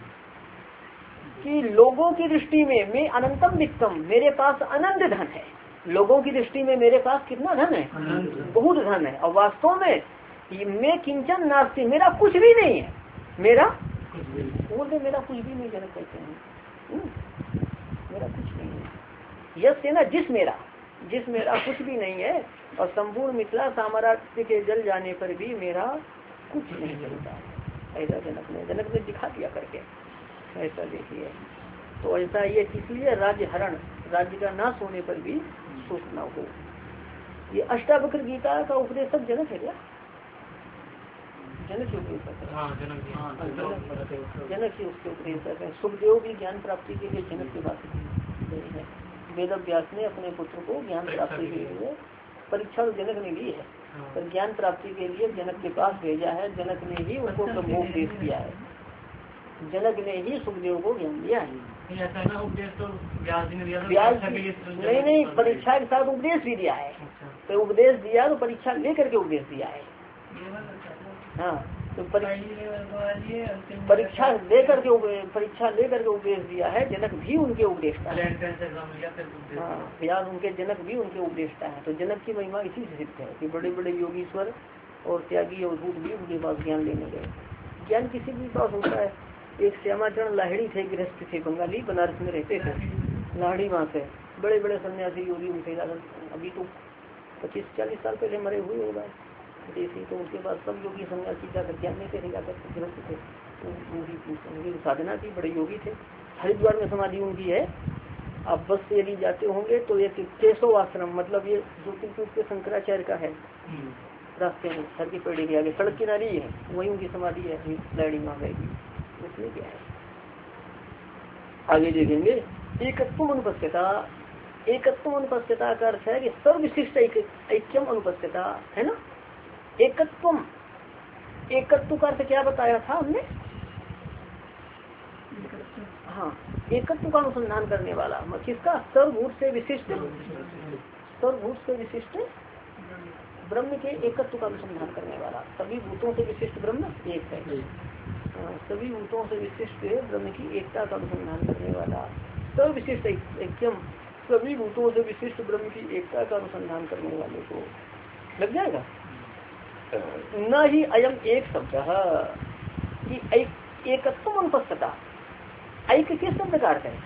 कि लोगों की दृष्टि में मैं अनंतम वित्तम, मेरे पास अनंत धन है। लोगों की दृष्टि में मेरे पास कितना धन है? बहुत धन है। और वास्तव में मैं किंचन नास्ति, मेरा कुछ भी नहीं है, मेरा बोलते मेरा कुछ भी नहीं, जनक कहते हैं मेरा कुछ नहीं है। यस है ना, जिस मेरा कुछ भी नहीं है, और संपूर्ण मिथिला साम्राज्य के जल जाने पर भी मेरा कुछ नहीं चलता। ऐसा जनक ने दिखा दिया करके, ऐसा देखिए। तो ऐसा ये इसलिए राज्य हरण, राज्य का नाश होने पर भी सोचना हो। ये अष्टावक्र गीता का उपदेशक जनक है क्या? जनक ही उपदेशक है, जनक ही उसके उपदेशक है। सुखदेव भी ज्ञान प्राप्ति के लिए जनक की बात है। वेद व्यास ने अपने पुत्र को ज्ञान प्राप्ति के लिए, परीक्षा तो जनक ने ली है, पर ज्ञान प्राप्ति के लिए जनक के पास भेजा है। जनक ने ही उनको ब्रह्मोपदेश दिया है, जनक ने ही सुखदेव को ज्ञान दिया है। उपदेश तो व्यास ने दिया, नहीं, परीक्षा के साथ उपदेश भी दिया है। तो उपदेश दिया तो परीक्षा लेकर के उपदेश दिया है। हाँ, तो परीक्षा लेकर के उपदेश दिया है। जनक भी उनके उपदेशता है। हाँ, व्यास उनके जनक भी उनके उपदेशता है। तो जनक की महिमा इसी से सिद्ध है कि बड़े बड़े योगीश्वर और त्यागी और भूत भी उनके पास ज्ञान लेने गए। ज्ञान किसी भी पास होता है। एक श्यामाचरण लाहिड़ी थे, गृहस्थ थे, बंगाली, बनारस में रहते थे। लाहिड़ी वहाँ से बड़े बड़े सन्यासी योगी उनसे, अभी तो 25-40 साल पहले मरे हुए होगा देसी। तो उसके बाद सब योगी सन्यासी जाकर ज्ञान लेते थे, जाकर गृहस्थ थे। तो उनकी साधना थी, बड़े योगी थे। हरिद्वार में समाधि उनकी है। आप बस से यदि जाते होंगे तो एक केशव आश्रम, मतलब ये ज्योतिषुप के शंकराचार्य का है, रास्ते में सर की पेड़ी के आगे सड़क किनारी है, वही उनकी समाधि है। लाहिड़ी वहाँ गई, उसमें क्या है आगे देखेंगे। एकत्व अनुपस्थिता, एकत्व अनुपस्थिता का अर्थ है कि सर्वविशिष्ट ऐक्यम अनुपस्थिता है ना। एकत्व का अर्थ क्या बताया था हमने? हाँ, एकत्व का अनुसंधान करने वाला, किसका? सर्वभूत से विशिष्ट, सर्वभूत से विशिष्ट ब्रह्म के एकत्व का अनुसंधान करने वाला। सभी भूतों से विशिष्ट ब्रह्म एक है। सभी भूतों से विशिष्ट ब्रह्म की एकता का अनुसंधान करने वाला, सर्वविशिष्ट ऐक्यम, सभी भूतों से विशिष्ट ब्रह्म की एकता का अनुसंधान करने वाले को लग जाएगा। न ही अयम एक शब्द कि एकत्व अनुपस्थता, ऐक्य किस शब्द का अर्थ है?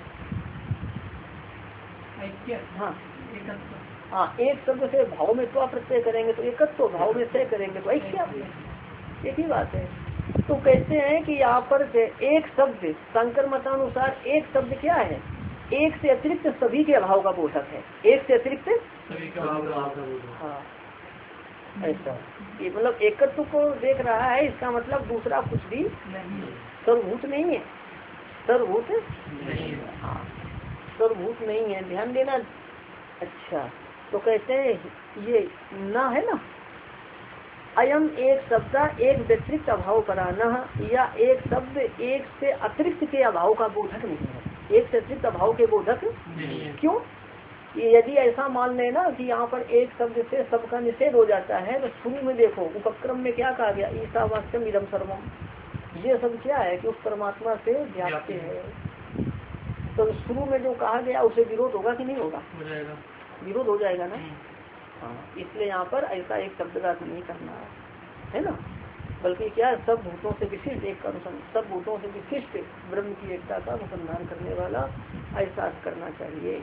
हाँ हाँ, एक शब्द से भाव में तो प्रत्यय करेंगे तो एकत्व, भाव में से करेंगे तो ऐक्य, एक ही बात है। तो कहते हैं कि यहाँ पर एक शब्द शंकर मतानुसार एक शब्द क्या है? एक से अतिरिक्त सभी के अभाव का बोधक है। एक से अतिरिक्त सभी का अभाव। हाँ ऐसा, ये मतलब एकत्व को देख रहा है, इसका मतलब दूसरा कुछ भी सर्वभूत नहीं है, सर्वभूत नहीं है। हाँ सर्वभूत नहीं है, ध्यान देना। अच्छा तो कहते हैं ये न है ना, अयम एक शब्द एक व्यतिरिक्त अभाव कराना, या एक शब्द एक से अतिरिक्त के अभाव का बोधक नहीं है, एक से अतिरिक्त अभाव के बोधक नहीं है। क्यों? यदि ऐसा मान लेना कि यहाँ पर एक शब्द से सबका निषेध हो जाता है, तो शुरू में देखो उपक्रम में क्या कहा गया? ईसा वास्तव इदम सर्वम, ये सब क्या है कि उस परमात्मा से व्याप्त है। तो शुरू में जो कहा गया उसे विरोध होगा कि नहीं होगा? विरोध हो जाएगा ना। हाँ इसलिए यहाँ पर ऐसा एक शब्द का नहीं करना है ना, बल्कि क्या सब भूतों से विशिष्ट एक का सब भूतों से विशिष्ट ब्रह्म की एकता का अनुसंधान करने वाला ऐसा करना चाहिए।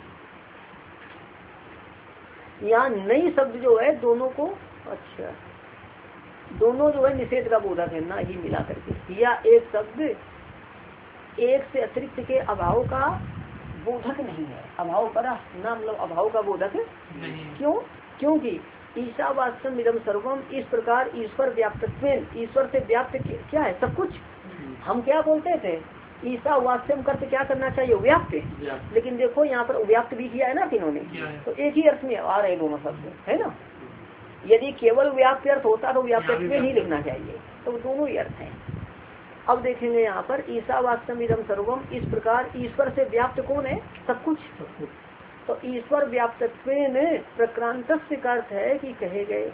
यहाँ नई शब्द जो है दोनों को, अच्छा दोनों जो है निषेध का बोधक है ना ही मिला करके, या एक शब्द एक से अतिरिक्त के अभाव का बोधक नहीं है, अभाव पर ना मतलब अभाव का बोधक नहीं। क्यों? क्योंकि ईसा वास्तव इदम सर्वम, इस प्रकार ईश्वर व्याप्तत्व, ईश्वर से व्याप्त क्या है? सब कुछ। हम क्या बोलते थे? ईसा वास्तव करते क्या करना चाहिए? व्याप्त। लेकिन देखो यहाँ पर व्याप्त भी किया है ना तीनों ने, तो एक ही अर्थ में आ रहे दोनों शब्द है ना। यदि केवल व्याप्त अर्थ होता तो व्याप्तत्व ही लिखना चाहिए, तो दोनों ही अर्थ हैं। अब देखेंगे यहाँ पर ईसा वास्तव इदम सर्वम, इस प्रकार ईश्वर से व्याप्त कौन है? सब कुछ। तो ईश्वर व्याप्तत्व में प्रक्रांत का अर्थ है कि कहे गए।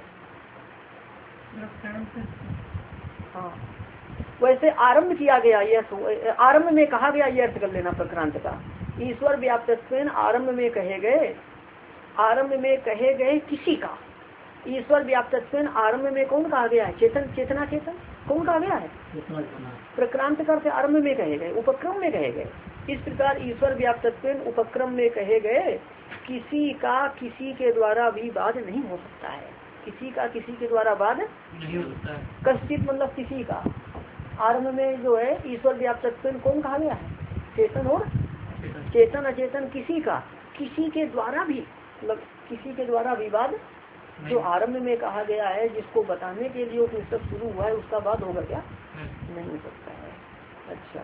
हाँ वैसे आरंभ किया गया, यह आरंभ में कहा गया, यह अर्थ कर लेना प्रक्रांत का। ईश्वर व्याप्तत्व आरंभ में कहे गए, आरंभ में कहे गए किसी का। ईश्वर व्याप्तत्व आरंभ में कौन कहा गया है? चेतन, चेतना, चेतन कौन कहा गया है? प्रक्रांत कर से आरंभ में कहे गए, उपक्रम में कहे गए। इस प्रकार ईश्वर व्याप्तत्व उपक्रम में कहे गए किसी का किसी के द्वारा भी बाध नहीं हो सकता है, किसी का किसी के द्वारा बाध नहीं हो सकता है। कश्चित मतलब किसी का। आरंभ में जो है ईश्वर व्याप्तत्व कौन कहा गया है? चेतन और चेतन अचेतन किसी का, किसी के द्वारा भी, मतलब किसी के द्वारा विवाद जो आरंभ में कहा गया है, जिसको बताने के लिए उपनिषद शुरू हुआ है, उसका बाद होगा क्या? नहीं हो सकता है। अच्छा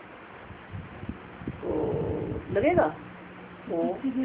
तो लगेगा तो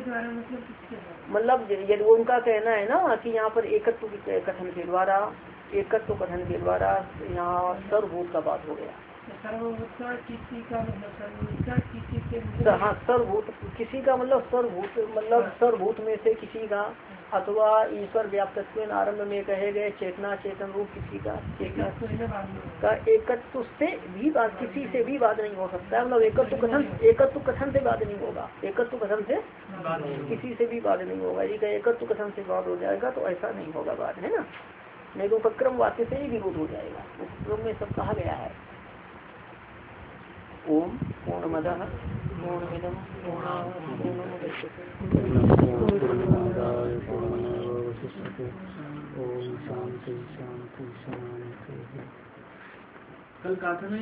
मतलब यदि उनका कहना है ना कि यहाँ पर एकत्व कथन के द्वारा, एकत्व कथन के द्वारा यहाँ सर्वभूत का बात हो गया। किसी का मतलब किसी से, हाँ सर्वभूत किसी का मतलब सर्वभूत में से किसी का, अथवा ईश्वर व्याप्तत्व आरंभ में कहे गए चेतना चेतन रूप किसी का, चेतना का एकत्व से भी बात, किसी से भी बात नहीं हो सकता है। मतलब एकत्व कथन से बात नहीं होगा, एकत्व कथन से किसी से भी बात नहीं होगा। ये एकत्व कथन से बात हो जाएगा तो ऐसा नहीं होगा बात, है ना। नहीं तो उपक्रम वाक्य से ही विरोध हो जाएगा। उपक्रम में सब कहा गया है। ओम पूर्णमदः पूर्णमिदं पूर्णात् ओम शांति शांति शांति। कल